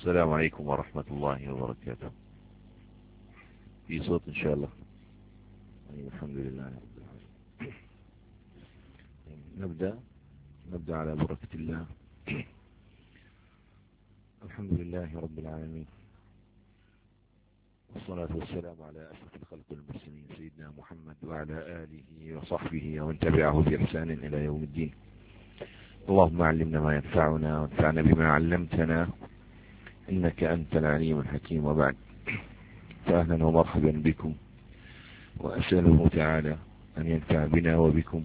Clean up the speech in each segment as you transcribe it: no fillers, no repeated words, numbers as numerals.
السلام عليكم ورحمة الله وبركاته. في صوت إن شاء الله. الحمد لله. نبدأ على بركة الله. الحمد لله رب العالمين، والصلاة والسلام على أشرف الخلق المرسلين سيدنا محمد وعلى آله وصحبه ومن تبعه بإحسان إلى يوم الدين. اللهم علمنا ما ينفعنا وانفعنا بما علمتنا إنك أنت العليم الحكيم. وبعد، فأهلا ومرحبا بكم، وأسأله تعالى أن ينفع بنا وبكم،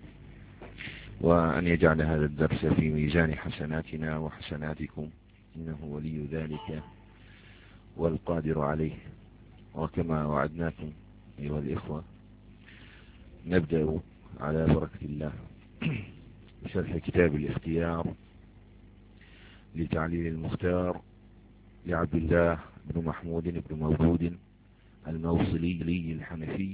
وأن يجعل هذا الدرس في ميزان حسناتنا وحسناتكم، إنه ولي ذلك والقادر عليه. وكما وعدناكم أيها الإخوة، نبدأ على بركة الله بشرح كتاب الاختيار لتعليل المختار لعبد الله بن محمود بن مولود الموصلي الحنفي،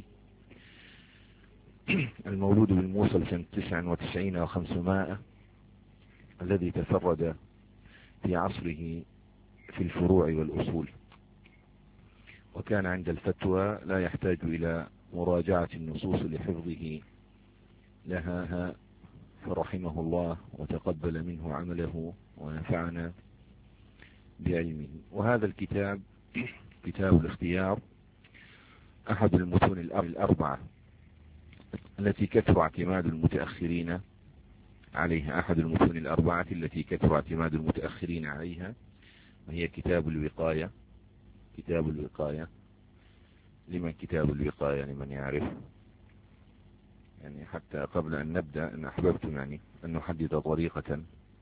المولود بالموصل سنة 99 و500، الذي تفرد في عصره في الفروع والأصول، وكان عند الفتوى لا يحتاج إلى مراجعة النصوص لحفظه لها، فرحمه الله وتقبل منه عمله ونفعنا بعلمه. وهذا الكتاب، كتاب الاختيار، أحد المتون الأربعة التي كثر اعتماد المتأخرين عليها، أحد المتون الأربعة التي كثر اعتماد المتأخرين عليها، وهي كتاب الوقاية. كتاب الوقاية، لمن كتاب الوقاية؟ لمن يعرف؟ يعني حتى قبل أن نبدأ، أن أحببتم يعني أن نحدد طريقة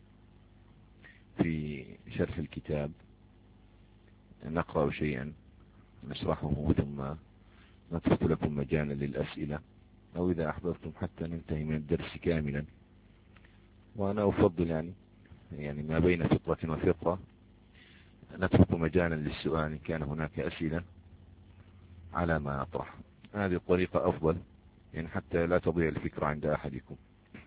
في شرح الكتاب، نقرأ شيئا نشرحه ثم نترك لكم مجالا للأسئلة، أو إذا أحببتم حتى ننتهي من الدرس كاملا. وأنا أفضل يعني ما بين فطرة وفطرة نترك مجالا للسؤال إن كان هناك أسئلة على ما أطرح. هذه الطريقة أفضل، يعني حتى لا تضيع الفكرة عند أحدكم.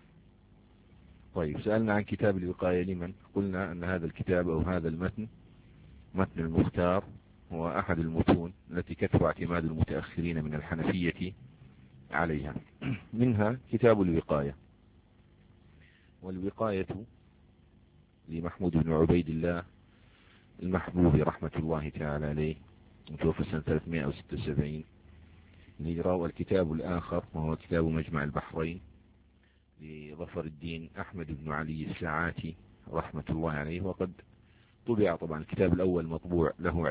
طيب، سألنا عن كتاب الوقاية لمن؟ قلنا أن هذا الكتاب أو هذا المتن، متن المختار، هو أحد المتون التي كثر اعتماد المتأخرين من الحنفية عليها. منها كتاب الوقاية. والوقاية لمحمود بن عبيد الله المحبوب رحمة الله تعالى عليه، متوفى سنة 376 الهجرة. والكتاب الآخر وهو كتاب مجمع البحرين لظفر الدين أحمد بن علي الساعاتي رحمة الله عليه، وقد طبع طبعا الكتاب الأول مطبوع،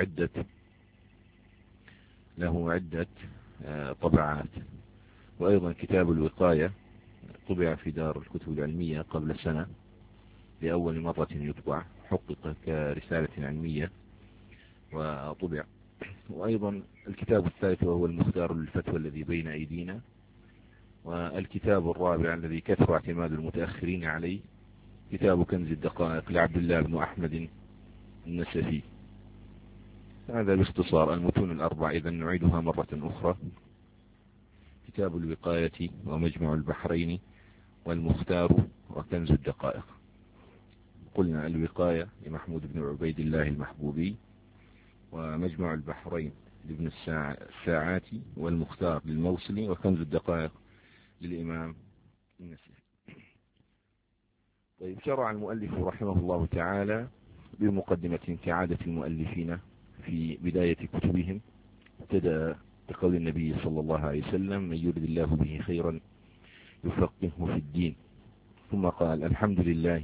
له عدة طبعات. وأيضا كتاب الوقاية طبع في دار الكتب العلمية قبل سنة لأول مرة يطبع، حقق كرسالة علمية وطبع. وأيضا الكتاب الثالث وهو المختار للفتوى الذي بين أيدينا. والكتاب الرابع الذي كثر اعتماد المتأخرين عليه كتاب كنز الدقائق لعبد الله بن أحمد النسفي. هذا باختصار المتون الأربع. إذا نعيدها مرة أخرى: كتاب الوقاية، ومجمع البحرين، والمختار، وكنز الدقائق. قلنا الوقاية لمحمود بن عبيد الله المحبوبي، ومجمع البحرين لابن الساعاتي، والمختار للموصلي، وكنز الدقائق للإمام النسفي. طيب، شرع المؤلف رحمه الله تعالى بمقدمة كعادة المؤلفين في بداية كتبهم. ابتدأ بقول النبي صلى الله عليه وسلم: من يرد الله به خيرا يفقهه في الدين. ثم قال: الحمد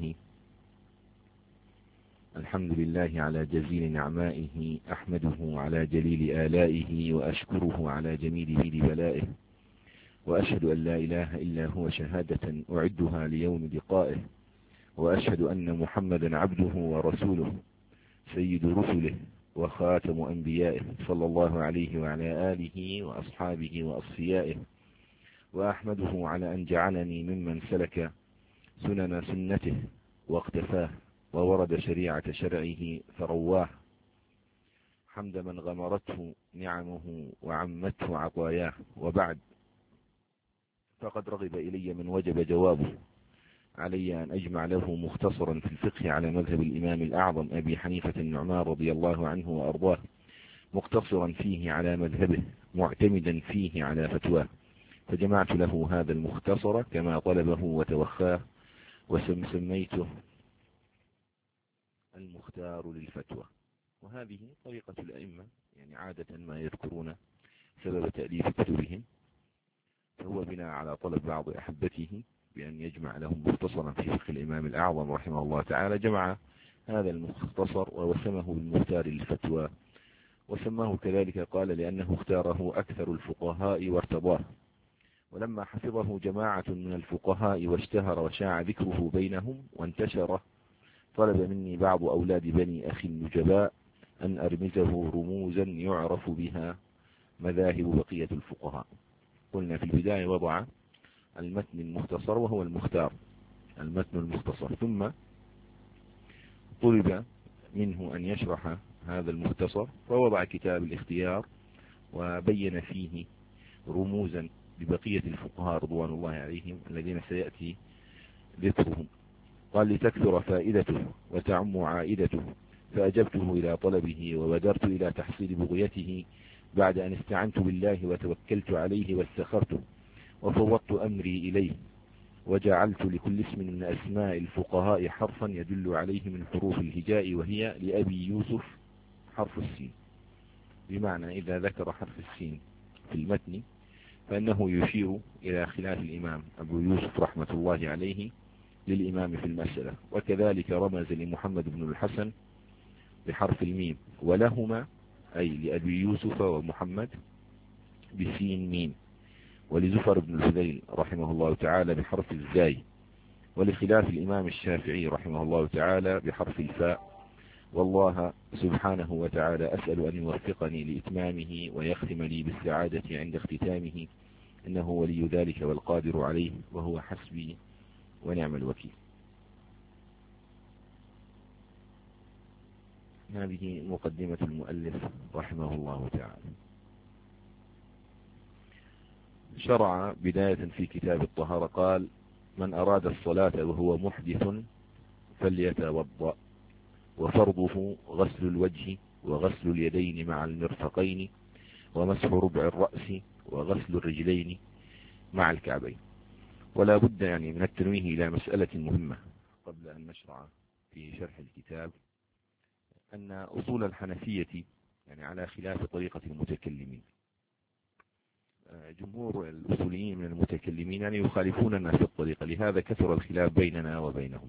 لله على جزيل نعمائه، أحمده على جليل آلائه، وأشكره على جميل بلائه، وأشهد أن لا إله إلا هو شهادة أعدها ليوم لقائه، وأشهد أن محمدا عبده ورسوله سيد رسله وخاتم أنبيائه، صلى الله عليه وعلى آله وأصحابه وأصفيائه، وأحمده على أن جعلني ممن سلك سنن سنته واقتفاه، وورد شريعة شرعه فرواه، حمد من غمرته نعمه وعمته عطاياه. وبعد، فقد رغب إلي من وجب جوابه علي أن أجمع له مختصرا في الفقه على مذهب الإمام الأعظم أبي حنيفة النعمان رضي الله عنه وأرضاه، مقتصرا فيه على مذهبه معتمدا فيه على فتواه، فجمعت له هذا المختصر كما طلبه وتوخاه، وسميته المختار للفتوى. وهذه طريقة الأئمة، يعني عادة ما يذكرون سبب تأليف كتبهم، فهو بناء على طلب بعض أحبته بأن يجمع لهم مختصرا في فقه الإمام الأعظم رحمه الله تعالى، جمع هذا المختصر ووسمه بالمختار للفتوى، وسماه كذلك قال لأنه اختاره أكثر الفقهاء وارتضاه. ولما حفظه جماعة من الفقهاء واشتهر وشاع ذكره بينهم وانتشر، طلب مني بعض أولاد بني أخي النجباء أن أرمزه رموزا يعرف بها مذاهب بقية الفقهاء. قلنا في البداية وضع المتن المختصر وهو المختار، المتن المختصر، ثم طلب منه أن يشرح هذا المختصر، فوضع كتاب الاختيار وبين فيه رموزا لبقية الفقهاء رضوان الله عليهم الذين سيأتي ذكرهم. قال لتكثر فائدته وتعم عائدته، فأجبته إلى طلبه وبدرت إلى تحصيل بغيته بعد أن استعنت بالله وتوكلت عليه واستخرته، وفوضت أمري إليه، وجعلت لكل اسم من أسماء الفقهاء حرفا يدل عليه من حروف الهجاء، وهي لأبي يوسف حرف السين، بمعنى إذا ذكر حرف السين في المتن فإنه يشير إلى خلاف الإمام أبو يوسف رحمة الله عليه للإمام في المسألة. وكذلك رمز لمحمد بن الحسن بحرف الميم، ولهما أي لأبي يوسف ومحمد بسين ميم، ولزفر بن الهذيل رحمه الله تعالى بحرف الزاي، ولخلاف الإمام الشافعي رحمه الله تعالى بحرف الفاء. والله سبحانه وتعالى أسأل أن يوفقني لإتمامه ويختم لي بالسعادة عند اختتامه، إنه ولي ذلك والقادر عليه، وهو حسبي ونعم الوكيل. هذه مقدمة المؤلف رحمه الله تعالى. شرع بداية في كتاب الطهارة قال: من أراد الصلاة وهو محدث فليتوضأ، وفرضه غسل الوجه وغسل اليدين مع المرفقين، ومسح ربع الرأس، وغسل الرجلين مع الكعبين. ولا بد يعني من التنويه إلى مسألة مهمة قبل أن نشرع في شرح الكتاب، أن أصول الحنفية يعني على خلاف طريقة المتكلمين. جمهور الأصوليين من المتكلمين يعني يخالفوننا في الطريقة، لهذا كثر الخلاف بيننا وبينهم.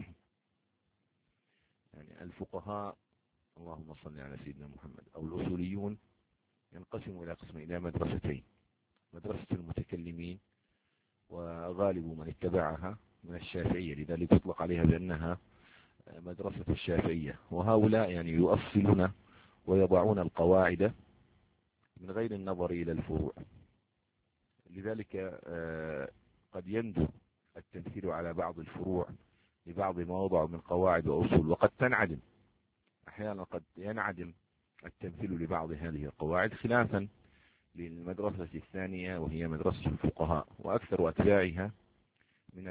يعني الفقهاء، اللهم صل على سيدنا محمد، أو الأصوليون ينقسموا إلى قسمين، إلى مدرستين: مدرسة المتكلمين، وغالب من اتبعها من الشافعية، لذلك يطلق عليها بأنها مدرسة الشافعية. وهؤلاء يعني يؤصلون ويضعون القواعد من غير النظر إلى الفروع، لذلك قد يندر التمثيل على بعض الفروع لبعض ما وضعوا من قواعد وأصول، وقد تنعدم أحيانا، قد ينعدم التمثيل لبعض هذه القواعد، خلافا للمدرسة الثانية وهي مدرسة الفقهاء، وأكثر أتباعها من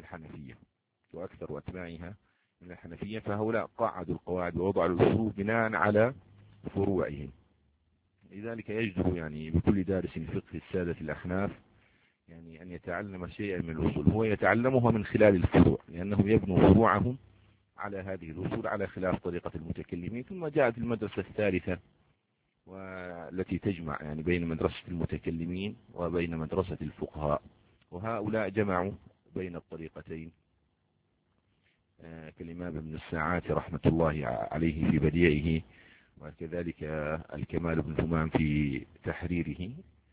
الحنفية. فهؤلاء قاعدوا القواعد ووضعوا الأصول بناء على فروعهم. لذلك يجدر يعني بكل دارس فقه السادة الأحناف يعني أن يتعلم شيئا من الأصول، هو يتعلمها من خلال الفروع، لأنهم يبنوا فروعهم على هذه الأصول على خلاف طريقة المتكلمين. ثم جاءت المدرسة الثالثة والتي تجمع يعني بين مدرسة المتكلمين وبين مدرسة الفقهاء، وهؤلاء جمعوا بين الطريقتين، كالإمام ابن الساعات رحمة الله عليه في بديعه، وكذلك الكمال بن همام في تحريره،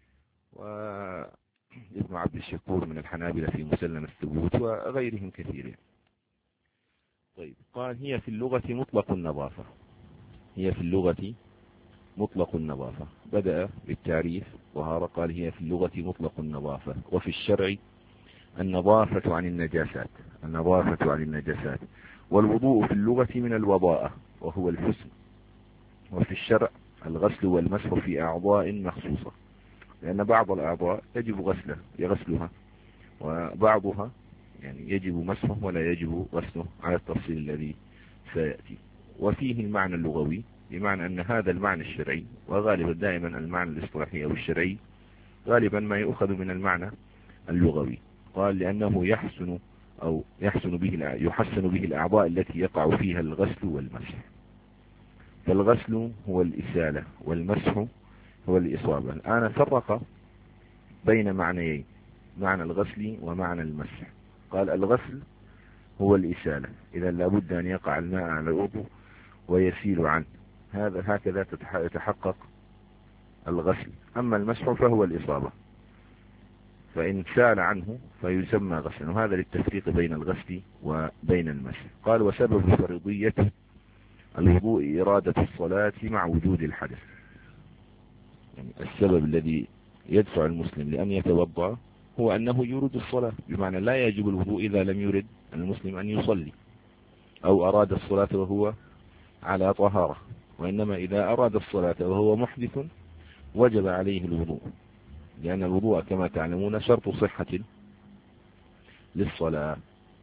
وابن عبد الشكور من الحنابلة في مسلم الثبوت، وغيرهم كثير. طيب، قال: هي في اللغة مطلق النظافة. هي في اللغة مطلق النظافة، بدأ بالتعريف طهارة، قال: هي في اللغة مطلق النظافة، وفي الشرع النظافة عن النجاسات. والوضوء في اللغة من الوضاءة وهو الحسن، وفي الشرع الغسل والمسح في أعضاء مخصوصة، لأن بعض الأعضاء يجب غسلها، وبعضها يعني يجب مسحه ولا يجب غسله على التفصيل الذي سيأتي. وفيه المعنى اللغوي، بمعنى أن هذا المعنى الشرعي، وغالبا دائما المعنى الاصطلاحي أو الشرعي غالبا ما يؤخذ من المعنى اللغوي. قال لأنه يحسن به الأعضاء التي يقع فيها الغسل والمسح. فالغسل هو الإسالة والمسح هو الإصابة. الآن فرق بين معنيين، معنى الغسل ومعنى المسح. قال الغسل هو الإسالة، إذا لابد أن يقع الماء على العضو ويسيل عنه، هكذا يتحقق الغسل. أما المسح فهو الإصابة، فإن سال عنه فيسمى غسلا. وهذا للتفريق بين الغسل وبين المسح. قال وسبب فرضية الوضوء إرادة الصلاة مع وجود الحدث. يعني السبب الذي يدفع المسلم لأن يتوضأ هو أنه يريد الصلاة، بمعنى لا يجب الوضوء إذا لم يرد المسلم أن يصلي أو أراد الصلاة وهو على طهارة، وإنما إذا أراد الصلاة وهو محدث وجب عليه الوضوء، لأن الوضوء كما تعلمون شرط صحة للصلاة،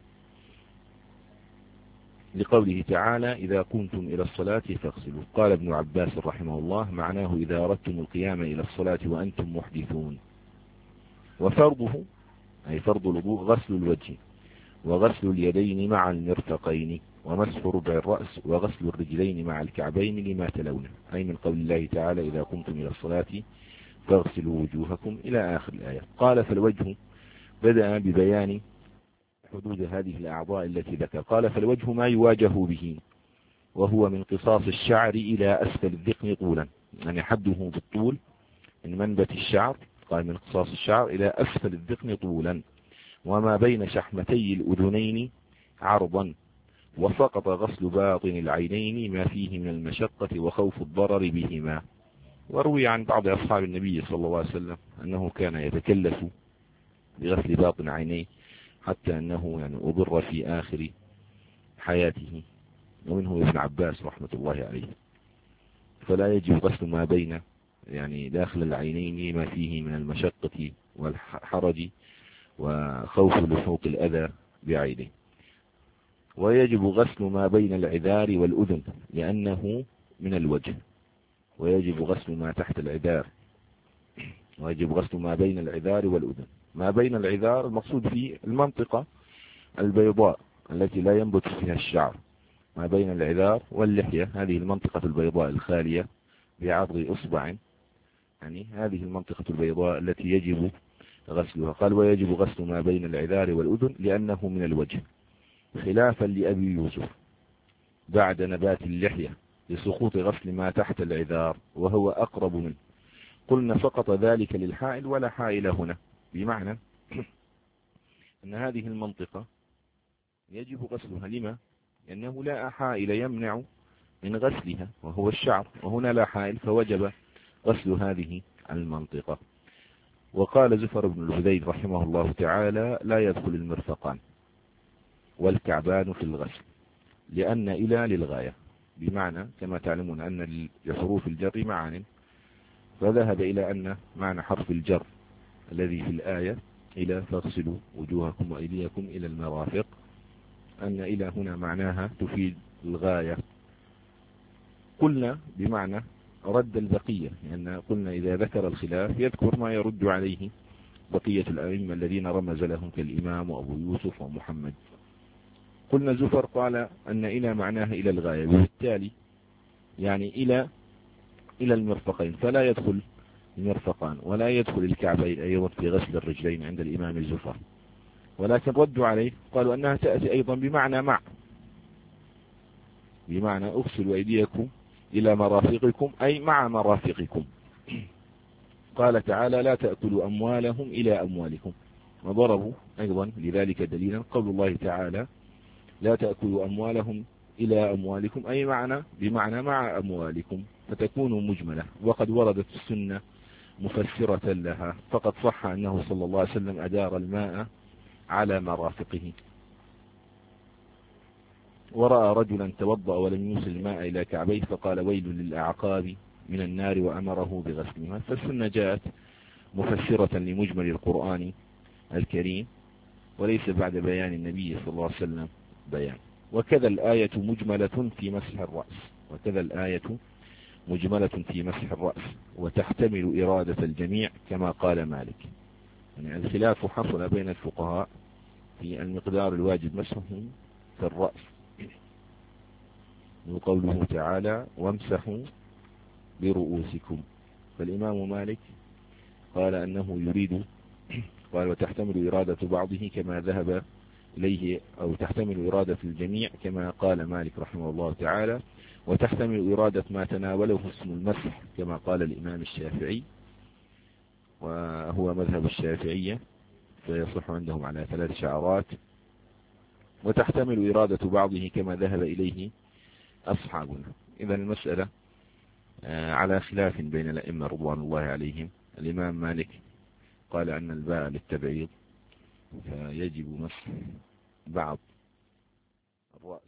لقوله تعالى إذا قمتم إلى الصلاة فاغسلوا. قال ابن عباس رحمه الله معناه إذا أردتم القيام إلى الصلاة وأنتم محدثون. وفرضه أي فرض الوضوء غسل الوجه وغسل اليدين مع المرفقين ومسح ربع الرأس وغسل الرجلين مع الكعبين لما تلونه، أي من قول الله تعالى إذا قمتم إلى الصلاة فاغسلوا وجوهكم إلى آخر الآية. قال فالوجه بدأ ببيان حدود هذه الأعضاء التي ذكر. قال فالوجه ما يواجه به، وهو من قصاص الشعر إلى أسفل الذقن طولا، يعني حده بالطول من منبت الشعر، قال من قصاص الشعر إلى أسفل الذقن طولا، وما بين شحمتي الأذنين عرضا، وسقط غسل باطن العينين ما فيه من المشقة وخوف الضرر بهما. وروي عن بعض أصحاب النبي صلى الله عليه وسلم أنه كان يتكلف بغسل باطن عينيه حتى أنه يعني أضر في آخر حياته، ومنه ابن عباس رحمة الله عليه. فلا يجب غسل ما بين يعني داخل العينين ما فيه من المشقة والحرج وخوف لحوق الأذى بعينه. ويجب غسل ما بين العذار والأذن لأنه من الوجه، ويجب غسل ما تحت العذار، ويجب غسل ما بين العذار والأذن. ما بين العذار المقصود فيه المنطقة البيضاء التي لا ينبت فيها الشعر، ما بين العذار واللحية هذه المنطقة البيضاء الخالية بعرض أصبع، يعني هذه المنطقة البيضاء التي يجب غسلها. قال ويجب غسل ما بين العذار والأذن لأنه من الوجه، خلافا لأبي يوسف بعد نبات اللحية لسقوط غسل ما تحت العذار وهو أقرب منه. قلنا سقط ذلك للحائل ولا حائل هنا، بمعنى أن هذه المنطقة يجب غسلها. لما؟ لأنه لا حائل يمنع من غسلها وهو الشعر، وهنا لا حائل فوجب غسل هذه المنطقة. وقال زفر بن الهذيل رحمه الله تعالى لا يدخل المرفقان والكعبان في الغسل لأن إلى للغاية، بمعنى كما تعلمون أن لحروف الجر معان، فذهب إلى أن معنى حرف الجر الذي في الآية إلى فاغسلوا وجوهكم وأيديكم إلى المرافق، أن إلى هنا معناها تفيد الغاية. قلنا بمعنى رد البقية، لأن قلنا إذا ذكر الخلاف يذكر ما يرد عليه بقية الأئمة الذين رمز لهم كالإمام وأبو يوسف ومحمد. قلنا زفر قال أن إلى معناها إلى الغاية، وبالتالي يعني إلى المرفقين، فلا يدخل المرفقان ولا يدخل الكعبين أيضا في غسل الرجلين عند الإمام الزفر. ولكن ردوا عليه قالوا أنها تأتي أيضا بمعنى مع، بمعنى أغسلوا أيديكم إلى مرافقكم أي مع مرافقكم. قال تعالى لا تأكلوا أموالهم إلى أموالكم، وضربوا أيضا لذلك دليلا قول الله تعالى لا تأكلوا أموالهم إلى أموالكم أي بمعنى مع أموالكم، فتكون مجملة. وقد وردت السنة مفسرة لها، فقد صح أنه صلى الله عليه وسلم أدار الماء على مرافقه، ورأى رجلا توضأ ولم يوصل الماء إلى كعبيه فقال ويل للأعقاب من النار وأمره بغسلها. فالسنة جاءت مفسرة لمجمل القرآن الكريم، وليس بعد بيان النبي صلى الله عليه وسلم بيان. وكذا الآية مجملة في مسح الرأس، وكذا الآية مجملة في مسح الرأس وتحتمل إرادة الجميع كما قال مالك. يعني الخلاف حصل بين الفقهاء في المقدار الواجب مسحه في الرأس، وقوله تعالى وامسحوا برؤوسكم، فالإمام مالك قال أنه يريد، قال وتحتمل إرادة بعضه كما ذهب إليه، أو تحتمل إرادة الجميع كما قال مالك رحمه الله تعالى، وتحتمل إرادة ما تناوله اسم المسح كما قال الإمام الشافعي، وهو مذهب الشافعية فيصح عندهم على 3 شعرات، وتحتمل إرادة بعضه كما ذهب إليه أصحابنا. إذا المسألة على خلاف بين الأئمة رضوان الله عليهم. الإمام مالك قال أن الباء للتبعيض فيجب مسح بعض الرأس،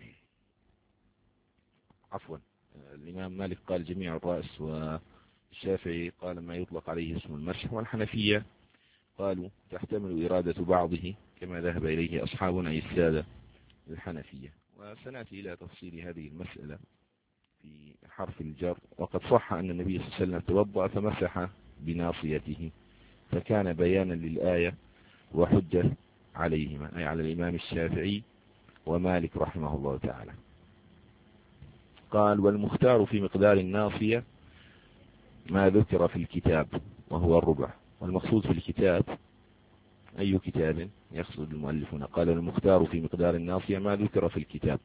عفوا الإمام مالك قال جميع الرأس، والشافعي قال ما يطلق عليه اسم المسح، والحنفية قالوا تحتمل إرادة بعضه كما ذهب إليه أصحابنا أي السادة الحنفية. وسنأتي إلى تفصيل هذه المسألة في حرف الجر. وقد صح أن النبي صلى الله عليه وسلم توضأ فمسح بناصيته، فكان بيانا للآية وحجة عليهما، أي على الإمام الشافعي ومالك رحمه الله تعالى. قال والمختار في مقدار الناصية ما ذكر في الكتاب وهو الربع. والمقصود في الكتاب أي كتاب يقصد المؤلفون؟ قال المختار في مقدار الناصية ما ذكر في الكتاب.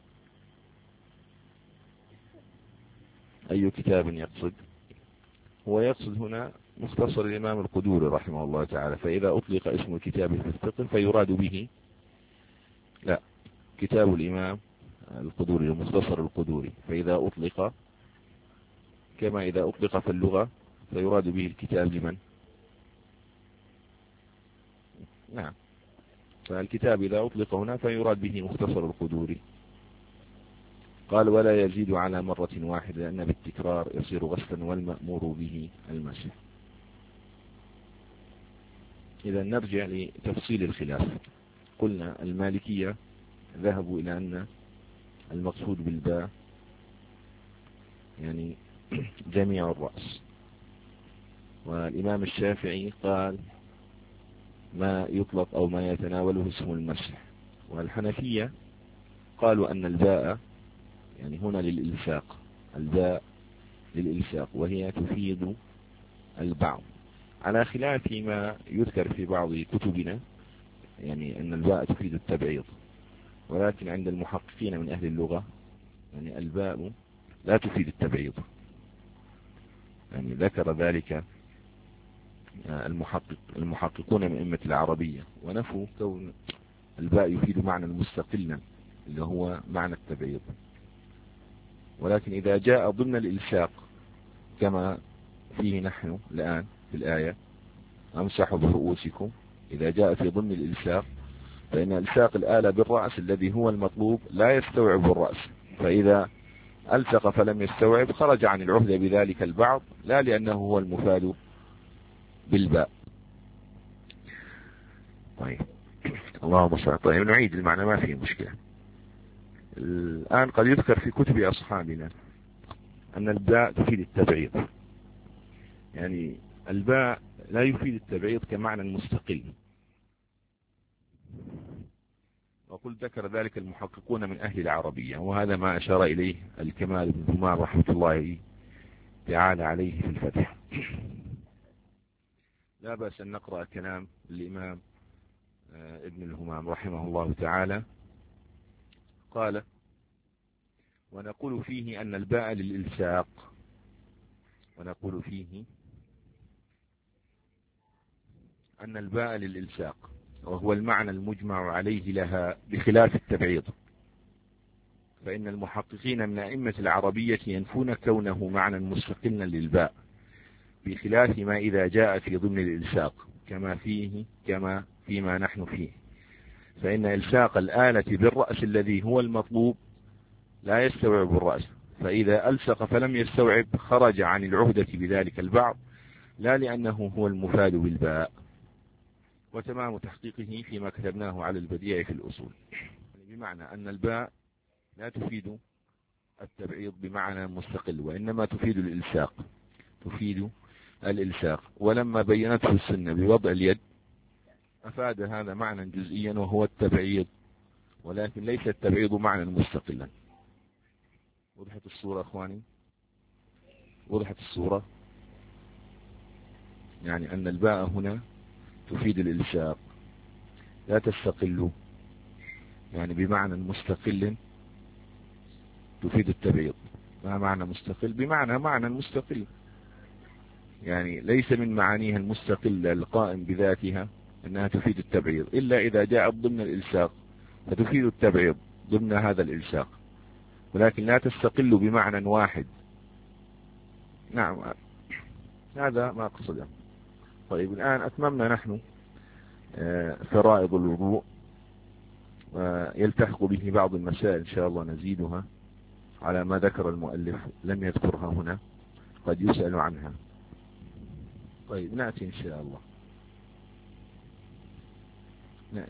أي كتاب يقصد؟ هو يقصد هنا مختصر الإمام القدوري رحمه الله تعالى، فإذا أطلق اسم الكتاب في الفقه فيراد به لا كتاب الإمام القدوري المختصر القدوري، فإذا أطلق كما إذا أطلق في اللغة فيراد به الكتاب لمن؟ نعم، فالكتاب إذا أطلق هنا فيراد به مختصر القدوري. قال ولا يزيد على مرة واحدة لأن بالتكرار يصير غسلا والمأمور به المسح. إذا نرجع لتفصيل الخلاف. قلنا المالكية ذهبوا إلى أن المقصود بالباء يعني جميع الرأس، والإمام الشافعي قال ما يطلق أو ما يتناوله اسم المسح، والحنفية قالوا أن الباء يعني هنا للإلصاق، الباء للإلصاق وهي تفيد البعض، على خلاف ما يذكر في بعض كتبنا يعني أن الباء تفيد التبعيض، ولكن عند المحققين من أهل اللغة يعني الباء لا تفيد التبعيض، يعني ذكر ذلك المحققون من أئمة العربية ونفوا كون الباء يفيد معنى مستقلا اللي هو معنى التبعيض. ولكن إذا جاء ضمن الإلصاق كما فيه نحن الآن في الآية أمسحوا برؤوسكم، إذا جاء في ضمن الإلصاق فإن إلصاق الآلة بالرأس الذي هو المطلوب لا يستوعب الرأس، فإذا ألصق فلم يستوعب خرج عن العهدة بذلك البعض، لا لأنه هو المفاد بالباء. طيب اللهم صل. طيب نعيد المعنى ما فيه مشكلة. الآن قد يذكر في كتب أصحابنا أن الباء تفيد التبعيض، يعني الباء لا يفيد التبعيض كمعنى مستقل، وقل ذكر ذلك المحققون من أهل العربية، وهذا ما أشار إليه الكمال بن همام رحمة الله تعالى عليه في الفتح. لا بأس أن نقرأ كلام الإمام ابن الهمام رحمه الله تعالى. قال ونقول فيه أن الباء للإلصاق، ونقول فيه أن الباء للإلصاق وهو المعنى المجمع عليه لها بخلاف التبعيض، فإن المحققين من أئمة العربية ينفون كونه معنى مستقلا للباء بخلاف ما إذا جاء في ضمن الإلصاق كما فيما نحن فيه، فإن إلصاق الآلة بالرأس الذي هو المطلوب لا يستوعب الرأس، فإذا ألصق فلم يستوعب خرج عن العهدة بذلك البعض، لا لأنه هو المفاد بالباء. وتمام تحقيقه فيما كتبناه على البديع في الأصول، بمعنى أن الباء لا تفيد التبعيض بمعنى مستقل، وإنما تفيد الإلساق، تفيد الإلساق. ولما بينته السنة بوضع اليد أفاد هذا معنى جزئيا وهو التبعيض، ولكن ليس التبعيض معنى مستقلا. وضحت الصورة أخواني؟ وضحت الصورة؟ يعني أن الباء هنا تفيد الإلساق، لا تستقل، يعني بمعنى مستقل تفيد التبعيض. ما معنى مستقل؟ بمعنى معنى مستقل، يعني ليس من معانيها المستقلة القائم بذاتها أنها تفيد التبعيض، إلا إذا جاءت ضمن الإلساق فتفيد التبعيض ضمن هذا الإلساق، ولكن لا تستقل بمعنى واحد. نعم، هذا ما أقصده. طيب، الآن أتممنا نحن فرائض الوضوء، ويلتحق به بعض المسائل إن شاء الله نزيدها على ما ذكر المؤلف، لم يذكرها هنا، قد يسأل عنها. طيب، نأتي إن شاء الله، نأتي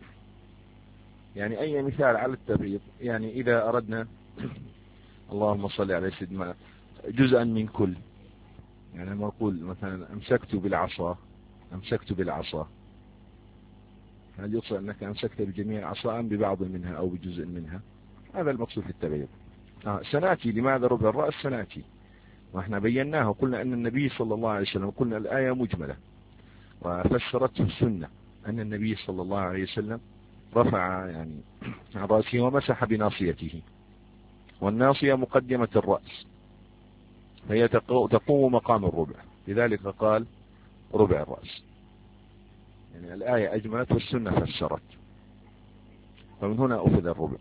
يعني أي مثال على التبعيض. يعني إذا أردنا اللهم صل على سيدنا جزءا من كل، يعني لما أقول مثلا أمسكت بالعصا، هل يقصد أنك أمسكت بجميع العصا أم ببعض منها أو بجزء منها؟ هذا المقصود في التبعيض. سنأتي لماذا ربع الرأس، سنأتي، وإحنا بيناه وقلنا أن النبي صلى الله عليه وسلم، قلنا الآية مجملة وفسرته السنة، أن النبي صلى الله عليه وسلم رفع يعني عن رأسه ومسح بناصيته، والناصية مقدمة الرأس، فهي تقوم مقام الربع، لذلك قال ربع الرأس. يعني الآية أجملت والسنة فسرت، فمن هنا أخذ الربع.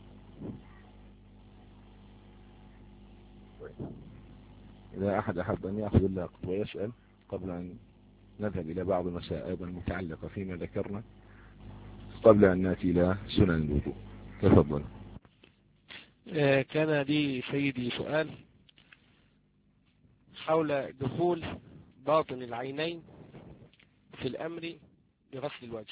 إذا أحد أحب أن يأخذ اللاقط ويسأل قبل أن نذهب إلى بعض المسائل أيضا المتعلقة فيما ذكرنا، قبل أن نأتي إلى سنن الوضوء. تفضل. كان لي سيدي سؤال حول دخول باطن العينين في الأمر بغسل الوجه.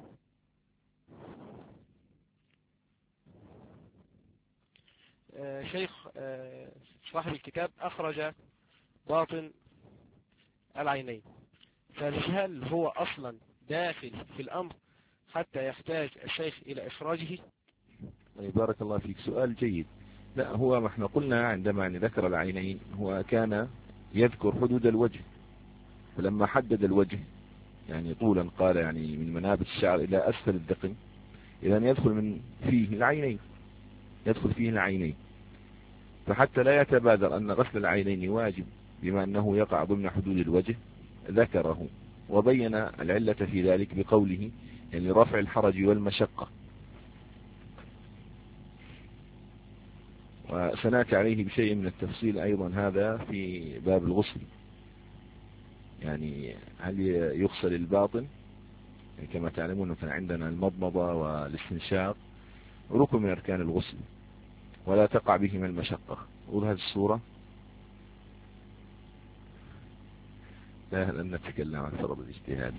شيخ صاحب الكتاب أخرج باطن العينين، فهل هو أصلا داخل في الأمر حتى يحتاج الشيخ إلى إخراجه؟ بارك الله فيك، سؤال جيد. لا، هو ما احنا قلنا عندما ذكر العينين هو كان يذكر حدود الوجه، ولما حدد الوجه يعني طولا قال يعني من منابت الشعر إلى أسفل الذقن، إذن يدخل من فيه العينين، يدخل فيه العينين. فحتى لا يتبادر أن غسل العينين واجب بما أنه يقع ضمن حدود الوجه ذكره، وبين العلة في ذلك بقوله يعني رفع الحرج والمشقة، وسنأتي عليه بشيء من التفصيل أيضا هذا في باب الغسل. يعني هل يغسل الباطن؟ يعني كما تعلمون كان عندنا المضمضة والاستنشاق ركن من أركان الغسل، ولا تقع بهما المشقة. وهذه الصورة لا لن نتكلم عن فرض الاجتهاد.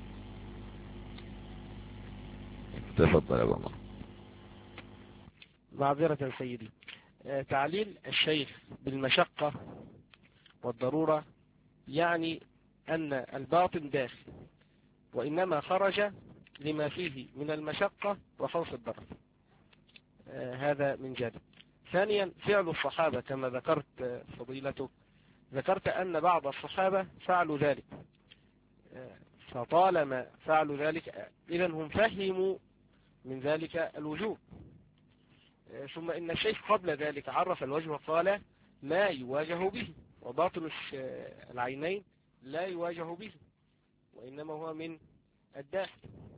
تفضل يا عمر. معذرة سيدي، تعليل الشيخ بالمشقة والضرورة يعني أن الباطن داخل، وإنما خرج لما فيه من المشقة وخوف الضرر. هذا من جانب. ثانيا، فعل الصحابة كما ذكرت فضيلتك، ذكرت أن بعض الصحابة فعلوا ذلك، فطالما فعلوا ذلك إذن هم فهموا من ذلك الوجوب. ثم إن الشيخ قبل ذلك عرف الوجه وقال لا يواجه به، وباطن العينين لا يواجه به، وإنما هو من الداخل.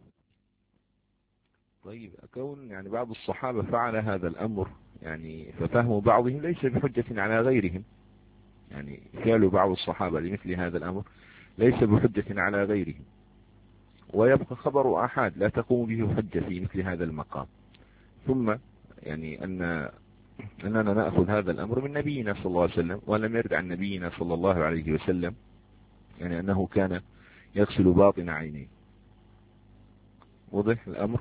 طيب، أكون يعني بعض الصحابة فعل هذا الأمر يعني ففهم بعضهم ليس بحجة على غيرهم، يعني فعل بعض الصحابة لمثل هذا الأمر ليس بحجة على غيرهم، ويبقى خبر أحد لا تقوم به حجة في مثل هذا المقام. ثم يعني أننا نأخذ هذا الأمر من نبينا صلى الله عليه وسلم، ولم يرد عن نبينا صلى الله عليه وسلم يعني أنه كان يغسل باطن عينيه. وضح الأمر؟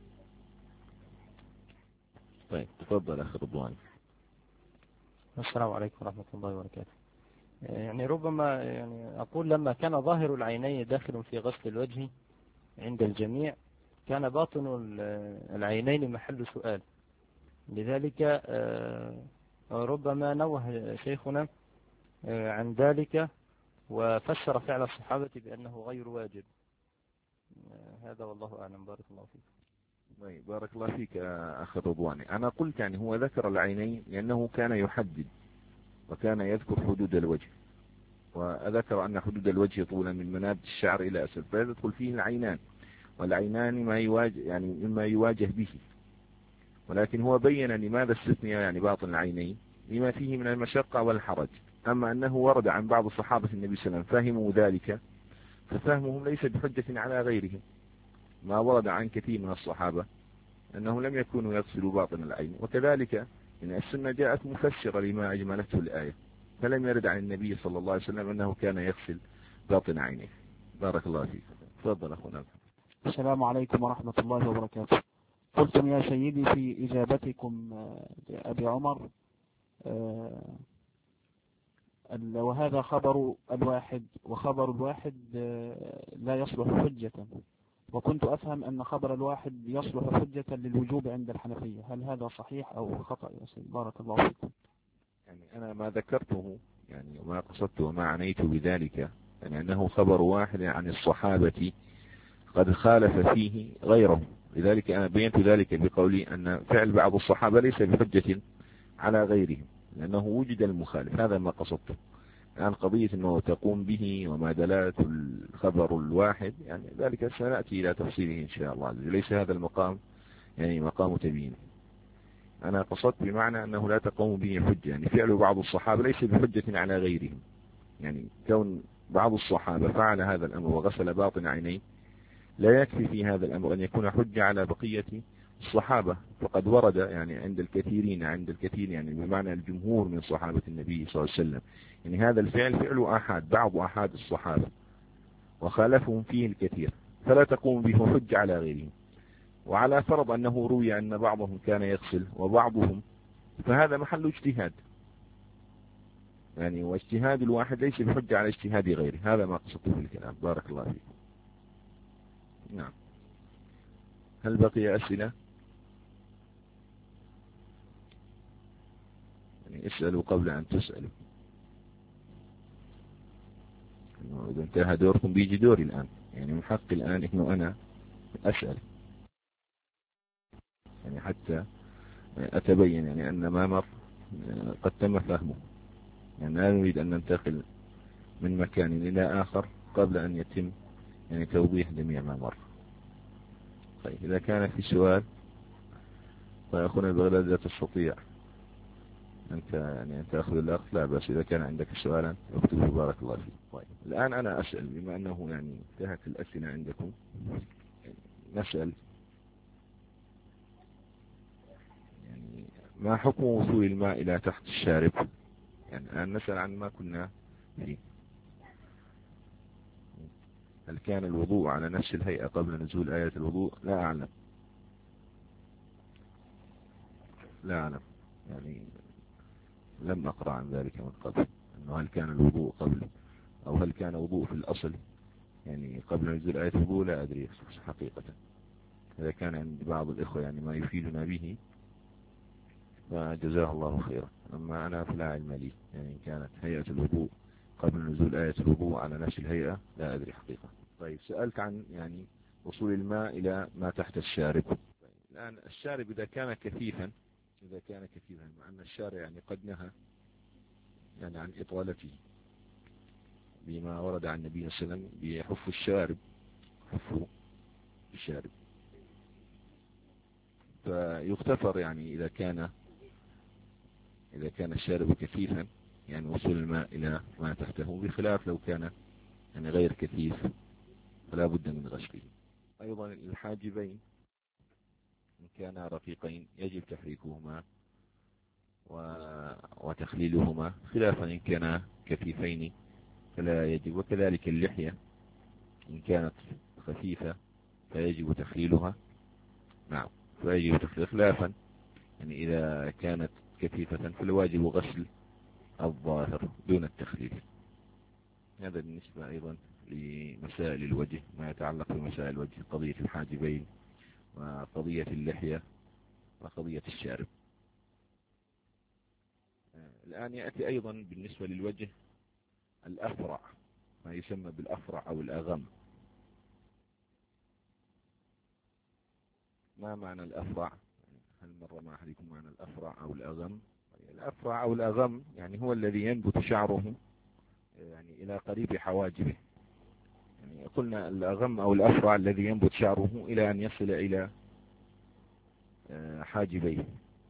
طيب تفضل أخي رضوان. السلام عليكم ورحمة الله وبركاته. يعني ربما يعني أقول لما كان ظاهر العينين داخل في غسل الوجه عند الجميع كان باطن العينين محل سؤال، لذلك ربما نوه شيخنا عن ذلك وفسر فعل الصحابة بأنه غير واجب. هذا والله أعلم. بارك الله فيك. بارك الله فيك أخي رضوان. أنا قلت يعني هو ذكر العينين لأنه كان يحدد وكان يذكر حدود الوجه، وذكر أن حدود الوجه طولا من منابت الشعر إلى أسفل، فيدخل فيه العينان، والعينان ما يواجه يعني مما يواجه به، ولكن هو بين لماذا استثنى يعني باطن العينين لما فيه من المشقة والحرج. أما أنه ورد عن بعض صحابة النبي صلى الله عليه وسلم فهموا ذلك، ففهمهم ليس بحجة على غيرهم. ما ورد عن كثير من الصحابة أنه لم يكونوا يغسلوا باطن العين، وكذلك إن السنة جاءت مفسرة لما أجملته الآية، فلم يرد عن النبي صلى الله عليه وسلم أنه كان يغسل باطن عينه. بارك الله فيك. تفضل أخونا. السلام عليكم ورحمة الله وبركاته. قلتم يا سيدي في إجابتكم لأبي عمر وهذا خبر الواحد، وخبر الواحد لا يصلح حجة، وكنت أفهم أن خبر الواحد يصلح حجة للوجوب عند الحنفية. هل هذا صحيح أو خطأ يا سيدي؟ بارك الله فيكم. يعني أنا ما ذكرته يعني وما قصدت وما عنيت بذلك يعني أنه خبر واحد عن الصحابة قد خالف فيه غيره، لذلك أنا بينت ذلك بقولي أن فعل بعض الصحابة ليس بحجة على غيرهم لأنه وجد المخالف. هذا ما قصدته. الآن قضية أنه تقوم به وما دلالة الخبر الواحد يعني ذلك سنأتي إلى تفصيله إن شاء الله، ليس هذا المقام يعني مقام تبيين. أنا قصدت بمعنى أنه لا تقوم به حجة، يعني فعل بعض الصحابة ليس بحجة على غيرهم، يعني كون بعض الصحابة فعل هذا الأمر وغسل باطن عينيه لا يكفي في هذا الأمر أن يكون حجة على بقية الصحابة، فقد ورد يعني عند الكثير يعني بمعنى الجمهور من صحابة النبي صلى الله عليه وسلم يعني هذا الفعل فعل أحد بعض أحد الصحابة وخالفهم فيه الكثير، فلا تقوم به حجة على غيرهم. وعلى فرض أنه روي أن بعضهم كان يغسل وبعضهم، فهذا محل اجتهاد يعني، واجتهاد الواحد ليس بحجة على اجتهاد غيره. هذا ما قصدته في الكلام. بارك الله فيكم. نعم. هل بقي أسئلة؟ يعني اسألوا قبل أن تسألوا. إذا انتهى دوركم بيجي دوري الآن، يعني من حقي الآن إنه أنا أسأل يعني حتى أتبين يعني أن ما مر قد تم فهمه، يعني لا نريد أن ننتقل من مكان إلى آخر قبل أن يتم يعني توضيح جميع ما مر. طيب إذا كان في سؤال فأخونا البغداد لا تستطيع أنت يعني أن تأخذ الأخذ، لا بس إذا كان عندك سؤالا اكتبه. بارك الله فيك. طيب الآن أنا أسأل بما أنه يعني انتهت الأسئلة عندكم، نسأل يعني ما حكم وصول الماء إلى تحت الشارب؟ يعني الآن نسأل عن ما كنا فيه. هل كان الوضوء على نفس الهيئة قبل نزول آية الوضوء؟ لا أعلم يعني لم أقرأ عن ذلك من قبل، أنه هل كان الوضوء قبل أو هل كان وضوء في الأصل يعني قبل نزول آية الوضوء، لا أدري حقيقة. إذا كان عند بعض الإخوة يعني ما يفيدنا به فجزاه الله خيرا، أما أنا فلا علم لي يعني كانت هيئة الوضوء قبل نزول آية الوضوء على نفس الهيئة، لا أدري حقيقة. طيب سألت عن يعني وصول الماء إلى ما تحت الشارب. الآن الشارب إذا كان كثيفا مع أن الشارع يعني قد نهى يعني عن إطالته بما ورد عن النبي صلى الله عليه وسلم بحف الشارب، فيغتفر يعني إذا كان الشارب كثيفا يعني وصول الماء إلى ما تحته، بخلاف لو كان يعني غير كثيف فلا بد من غسله. أيضا الحاجبين إن كانا رقيقين يجب تحريكهما وتخليلهما، خلافا إن كانا كثيفين فلا يجب. وكذلك اللحية إن كانت خفيفة فيجب تخليلها. نعم، فيجب تخليل خلافا، يعني إذا كانت كثيفة فالواجب غسل الظاهر دون التخليل. هذا بالنسبة أيضا لمسائل الوجه، ما يتعلق بمسائل الوجه، قضية الحاجبين وقضية اللحية وقضية الشارب. الآن يأتي أيضا بالنسبة للوجه الأفرع، ما يسمى بالأفرع أو الأغم. ما معنى الأفرع؟ هل مر مع أحدكم معنى الأفرع أو الأغم؟ الأفرع أو الأغم يعني هو الذي ينبت شعره يعني إلى قريب حواجبه. يعني قلنا الأغم أو الأفرع الذي ينبت شعره إلى أن يصل إلى حاجبيه،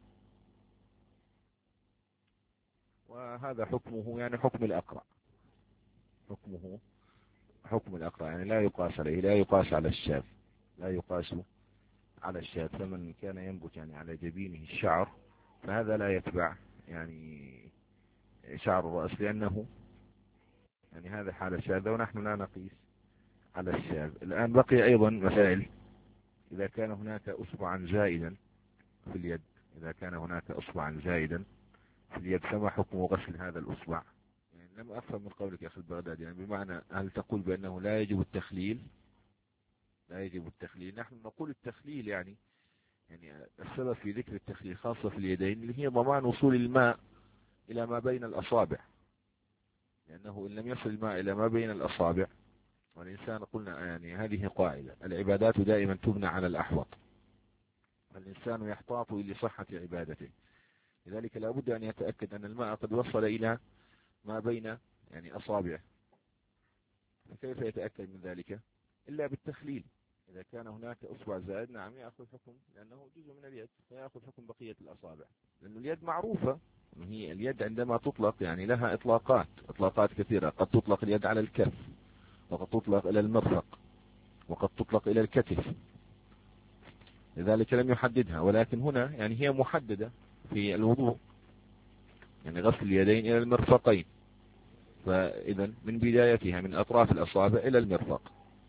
وهذا حكمه يعني حكم الأقرع. حكمه حكم الأقرع، يعني لا يقاس عليه، لا يقاس على الشاذ، لا يقاس على الشاذ. فمن كان ينبت يعني على جبينه الشعر فهذا لا يتبع يعني شعر الرأس، لأنه يعني هذا حالة شاذة ونحن لا نقيس على الشاذ. الآن بقي أيضا مسائل. إذا كان هناك أصبعا زائدا في اليد، إذا كان هناك أصبعا زائدا في اليد فما حكم غسل هذا الأصبع؟ يعني لم أفهم من قولك يا أخي البغدادي، يعني بمعنى هل تقول بأنه لا يجب التخليل؟ لا يجب التخليل. نحن نقول التخليل يعني السبب في ذكر التخليل خاصة في اليدين اللي هي ضمان وصول الماء إلى ما بين الأصابع، لأنه إن لم يصل الماء إلى ما بين الأصابع، والإنسان قلنا يعني هذه قاعدة، العبادات دائما تبنى على الأحوط، الإنسان يحتاط لصحة عبادته، لذلك لا بد أن يتأكد أن الماء قد وصل إلى ما بين يعني أصابعه. فكيف يتأكد من ذلك؟ إلا بالتخليل. إذا كان هناك أصبع زائد نعم يأخذ حكم، لأنه جزء من اليد فيأخذ حكم بقية الأصابع، لأن اليد معروفة. هي اليد عندما تطلق يعني لها إطلاقات كثيرة. قد تطلق اليد على الكف، وقد تطلق إلى المرفق، وقد تطلق إلى الكتف، لذلك لم يحددها. ولكن هنا يعني هي محددة في الوضوء، يعني غسل اليدين إلى المرفقين، فإذا من بدايتها من أطراف الأصابع إلى المرفق.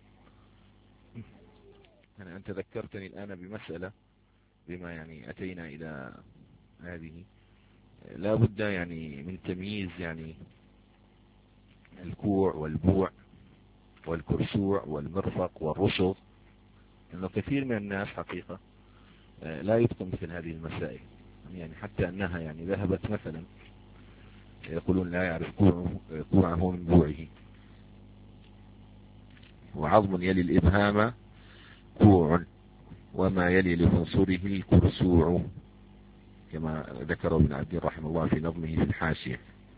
يعني أنت ذكرتني الآن بمسألة، بما يعني أتينا إلى هذه لا بد يعني من تمييز يعني الكوع والبوع والكرسوع والمرفق والرسغ، لأنه كثير من الناس حقيقة لا يتقن مثل هذه المسائل، يعني حتى أنها يعني ذهبت مثلا يقولون لا يعرف كوعه من بوعه. وعظم يلي الإبهام كوع، وما يلي لخنصره الكرسوع، كما ذكر ابن عبد رحمه الله في نظمه في الحاشية.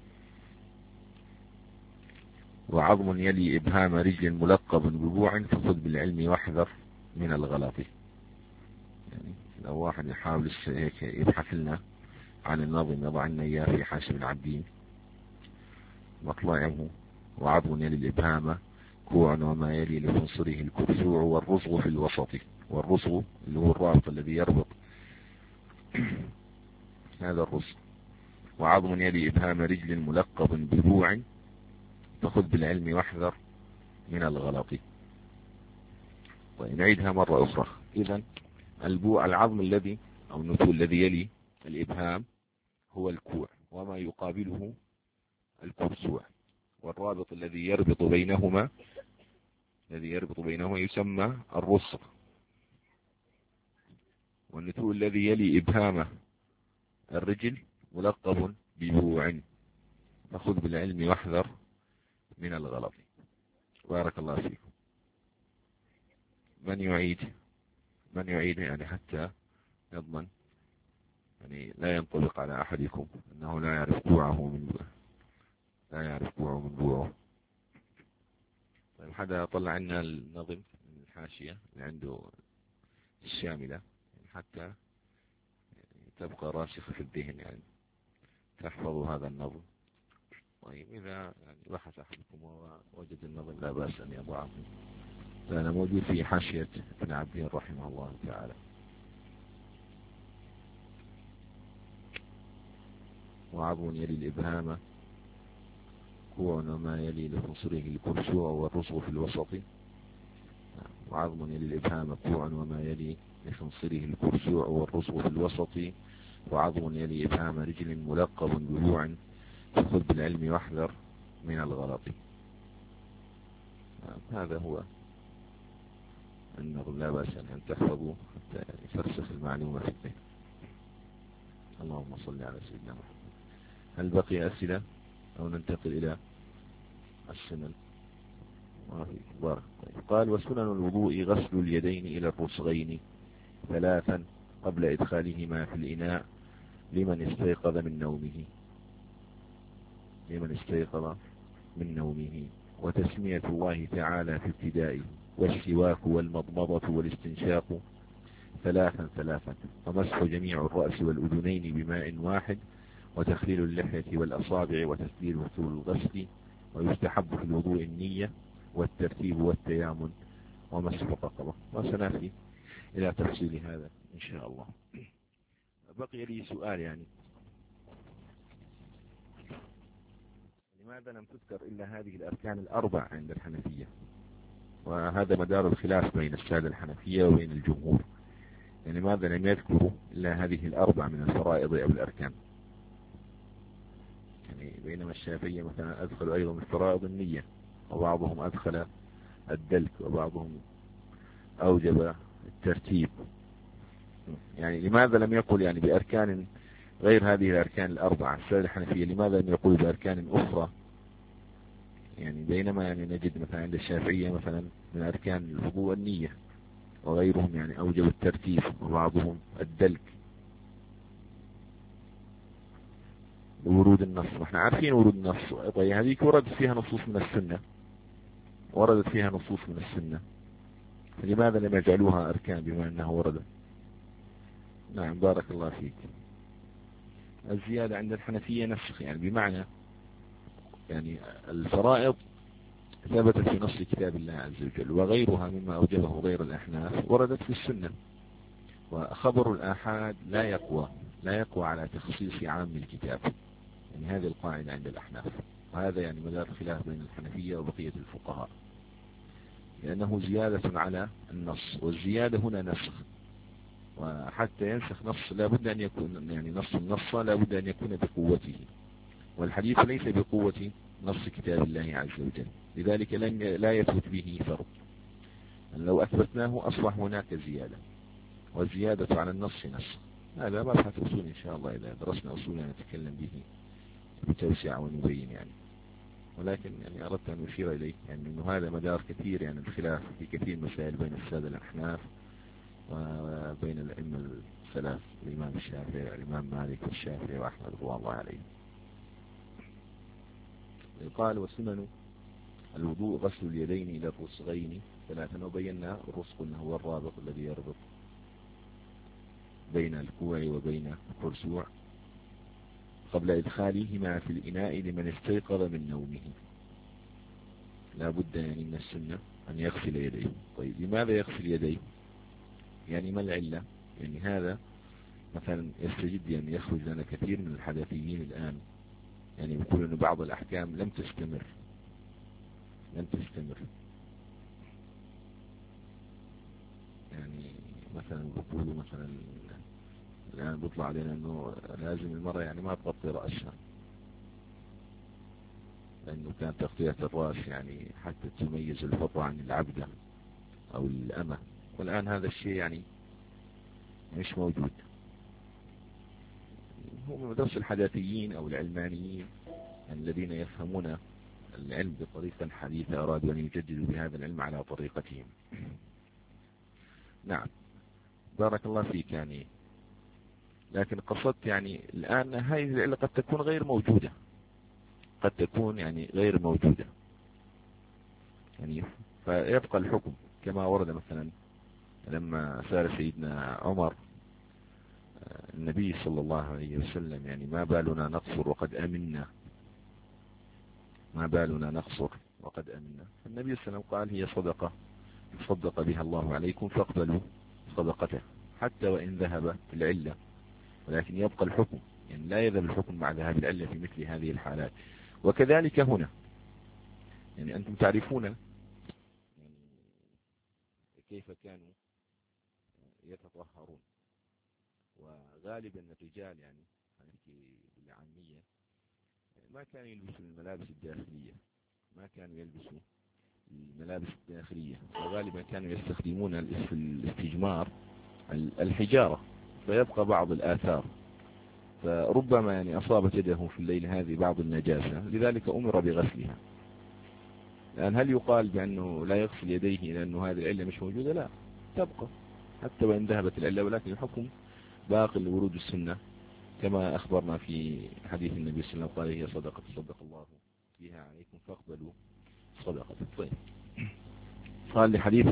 وعظم يلي إبهام رجل ملقب ببوع، فخذ بالعلم واحذر من الغلط. يعني لو واحد يحاول هيك يبحث لنا عن النظم يضع لنا إياه في حاشية العبدين، مطلعه وعظم يلي الإبهام كوع، وما يلي لخنصره الكرسوع، والرسغ في الوسط. والرسغ اللي هو الرابط الذي يربط هذا الرسغ. وعظم يلي إبهام رجل ملقب ببوع، فخذ بالعلم واحذر من الغلط. ونعيدها مرة أخرى. إذا البوع العظم الذي أو النتول الذي يلي الإبهام هو الكوع، وما يقابله الكرسوع. والرابط الذي يربط بينهما يسمى الرسغ. والنتول الذي يلي إبهام الرجل ملقب ببوع، فخذ بالعلم واحذر من الغلط. بارك الله فيكم. من يعيد يعني حتى يضمن يعني لا ينطبق على أحدكم أنه لا يعرف كوعه من بوعه. طيب حدا طلع لنا النظم من الحاشية اللي عنده الشاملة، حتى تبقى راسخة في الذهن، يعني تحفظوا هذا النظم. طيب إذا يعني بحث أحدكم ووجد النظم لا بأس أن يضعه، فأنا موجود في حاشية ابن عبدين رحمه الله تعالى. وعظم يلي الإبهام كوع، وما يلي لخنصره الكرسوع، والرسغ في الوسط. وعظم يلي الإبهام مقطوع وما يلي لخنصره الكرسوع والرسغ في الوسط وعظم يلي إبهام رجل ملقب بلوع فخذ بالعلم واحذر من الغلط. هذا هو أنه لا بأس أن تحفظوا حتى يفرسخ المعلومة في الذهن. اللهم صل على سيدنا محمد. هل بقي أسئلة أو ننتقل إلى السنن؟ بارك. قال وسنن الوضوء غسل اليدين إلى الرسغين 3 قبل إدخالهما في الإناء لمن استيقظ من نومه وتسمية الله تعالى في ابتدائه والسواك والمضمضة والاستنشاق 3 ومسح جميع الرأس والأذنين بماء واحد وتخليل اللحية والأصابع وتسديد طول الغسل ويستحب في الوضوء النية والترتيب والتيامن ومسح الرقبة. وسنأتي إلى تفصيل هذا إن شاء الله. بقي لي سؤال يعني لماذا لم تذكر إلا هذه الأركان ال4 عند الحنفية؟ وهذا مدار الخلاف بين السادة الحنفية وبين الجمهور. يعني لماذا لم يذكروا إلا هذه ال4 من الفرائض أو الأركان؟ يعني بينما الشافعية مثلا أدخلوا أيضا الفرائض النية، وبعضهم أدخل الدلك، وبعضهم أوجب الترتيب. يعني لماذا لم يقل يعني بأركان غير هذه الأركان ال4 السادة الحنفية؟ لماذا لم يقول بأركان أخرى؟ يعني بينما يعني نجد مثلا عند الشافعية مثلا من أركان الوضوء النية، وغيرهم يعني أوجب الترتيب، وبعضهم الدلك ورود النص. احنا عارفين ورود النص. طيب هذيك وردت فيها نصوص من السنة، فلماذا لم يجعلوها أركان بما أنها وردت؟ نعم بارك الله فيك. الزيادة عند الحنفية نسخ، يعني بمعنى يعني الفرائض ثبتت في نص كتاب الله عز وجل، وغيرها مما أوجبه غير الأحناف وردت في السنة. وخبر الآحاد لا يقوى على تخصيص عام الكتاب. يعني هذه القاعدة عند الأحناف، وهذا يعني مدار الخلاف بين الحنفية وبقية الفقهاء، لأنه زيادة على النص، والزيادة هنا نسخ. وحتى ينسخ نص لابد أن يكون يعني النص لابد أن يكون بقوته، والحديث ليس بقوة نص كتاب الله عز وجل، لذلك لا يثبت به فرق. لو أثبتناه أصبح هناك زيادة، والزيادة على النص نسخ. هذا مبحث أصول إن شاء الله، إذا درسنا أصولنا نتكلم به بتوسع ونبين يعني. ولكن يعني أردت أن أشير إليه يعني أنه هذا مدار كثير يعني الخلاف في كثير مسائل بين السادة الأحناف وبين الأئمة الثلاث، الإمام الشافعي والإمام مالك والشافعي وأحمد رضوان الله عليهم. قال وسنن الوضوء غسل اليدين إلى الرسغين 3. وبينا الرسغ أنه هو الرابط الذي يربط بين الكوع وبين الكرسوع قبل إدخالهما في الإناء لمن استيقظ من نومه. لا بد يعني من السنة أن يغسل يديه. طيب لماذا يغسل يديه؟ يعني ما العلة؟ يعني هذا مثلا يستجد يعني يخرج لنا كثير من الحدثيين الآن يعني يقول أن بعض الأحكام لم تستمر. يعني مثلا يقولوا مثلا الآن بيطلع علينا أنه لازم المرأة يعني ما تغطي رأسها، لأنه كانت تغطية الرأس يعني حتى تميز الفطرة عن العبدة أو الأمة، والآن هذا الشيء يعني مش موجود. هم مدرسة الحداثيين أو العلمانيين الذين يفهمون العلم بطريقة حديثة أرادوا أن يجددوا بهذا العلم على طريقتهم. نعم بارك الله فيك. يعني لكن قصدت يعني الآن هذه العلة قد تكون غير موجودة، يعني فيبقى الحكم كما ورد مثلا لما سأل سيدنا عمر النبي صلى الله عليه وسلم يعني ما بالنا نقصر وقد أمنا، النبي صلى الله عليه وسلم قال هي صدقة صدق بها الله عليكم فاقبلوا صدقته حتى وإن ذهب العلة، ولكن يبقى الحكم، يعني لا يذهب الحكم مع ذهاب العلة في مثل هذه الحالات. وكذلك هنا يعني أنتم تعرفون يعني كيف كانوا يتطهرون. وغالبا الرجال يعني بالعامية ما كانوا يلبسوا الملابس الداخلية، ما كانوا يلبسوا الملابس الداخلية، وغالبا كانوا يستخدمون في الاستجمار الحجارة، فيبقى بعض الآثار، فربما يعني أصابت يده في الليل هذه بعض النجاسة، لذلك أمر بغسلها. الآن هل يقال بأنه لا يغسل يديه لأنه هذه العلة مش موجودة؟ لا، تبقى حتى وإن ذهبت العلة، ولكن الحكم باقي لورود السنة كما أخبرنا في حديث النبي صلى الله عليه وسلم قال هي صدقة صدق الله بها عليكم فاقبلوا صدقة. طيب، قال لحديث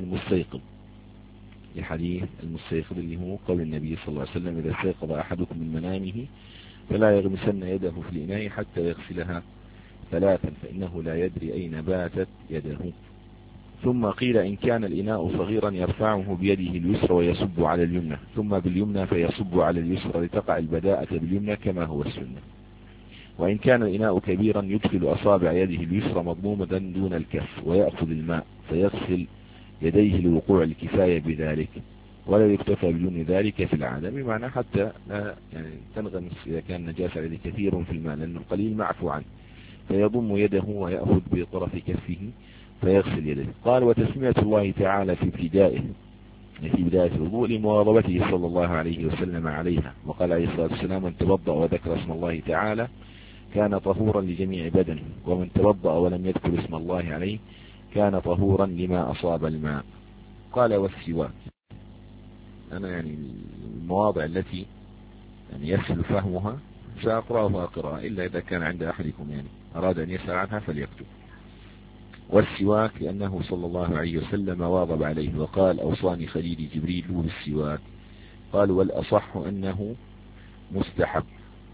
المستيقظ اللي هو قول النبي صلى الله عليه وسلم إذا استيقظ أحدكم من منامه فلا يغمسن يده في الإناء حتى يغسلها 3 فإنه لا يدري أين باتت يده. ثم قيل إن كان الإناء صغيرا يرفعه بيده اليسرى ويصب على اليمنى، ثم باليمنى فيصب على اليسرى لتقع البداءة باليمنى كما هو السنة. وإن كان الإناء كبيرا يدخل أصابع يده اليسرى مضمومة دون الكف ويأخذ الماء فيغسل يديه لوقوع الكفاية بذلك، ولا يكتفى بدون ذلك في العادة، بمعنى حتى لا يعني تنغمس إذا كان نجاسة عليه كثير في الماء لأنه قليل معفو عنه، فيضم يده ويأخذ بطرف كفه فيغسل يده. قال وتسمية الله تعالى في بداية الوضوء لمواظبته صلى الله عليه وسلم عليها، وقال عليه الصلاة والسلام من توضأ وذكر اسم الله تعالى كان طهورا لجميع بدنه، ومن توضأ ولم يذكر اسم الله عليه كان طهورا لما أصاب الماء. قال والسواك، أنا يعني المواضع التي يعني يسهل فهمها سأقرأها قراءة إلا إذا كان عند أحدكم يعني أراد أن يسأل عنها فليكتب. والسواك لأنه صلى الله عليه وسلم واظب عليه وقال أوصاني خليلي جبريل بالسواك. قال والأصح أنه مستحب،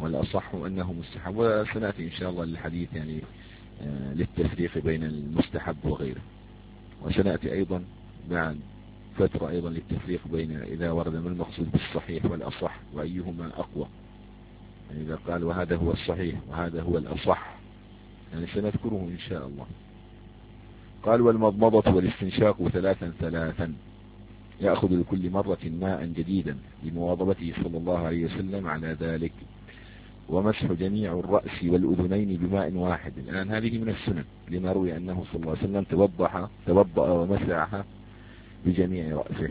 وسنأتي إن شاء الله للحديث يعني للتفريق بين المستحب وغيره، وسنأتي أيضا بعد فترة أيضا للتفريق بين إذا ورد ما المقصود بالصحيح والأصح وأيهما أقوى، يعني إذا قال وهذا هو الصحيح وهذا هو الأصح يعني سنذكره إن شاء الله. قال والمضمضة والاستنشاق 3 يأخذ لكل مرة ماء جديدا لمواظبته صلى الله عليه وسلم على ذلك. ومسح جميع الرأس والأذنين بماء واحد. الآن هذه من السنن لما روي أنه صلى الله عليه وسلم توضأ ومسحها بجميع رأسه.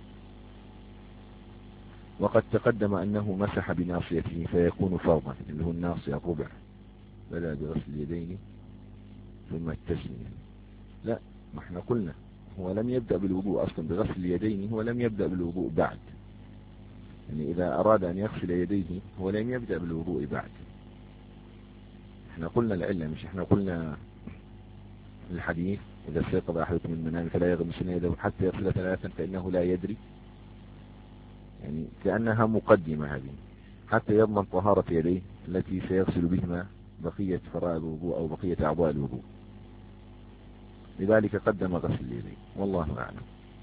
وقد تقدم أنه مسح بناصيته فيكون فرضا، اللي هو الناصية الربع، بدأ بغسل اليدين ثم التسمية. لا، ما احنا قلنا هو لم يبدأ بالوضوء أصلا بغسل اليدين، هو لم يبدأ بالوضوء بعد، يعني إذا أراد أن يغسل يديه هو لم يبدأ بالوضوء بعد. احنا قلنا العلة، مش احنا قلنا الحديث إذا استيقظ أحدكم من منامه فلا يغمسن يده حتى يغسل 3 فإنه لا يدري، يعني كأنها مقدمة هذه حتى يضمن طهارة يديه التي سيغسل بهما بقية فرائض الوضوء أو بقية أعضاء الوضوء، لذلك قدم غسل اليدين والله أعلم.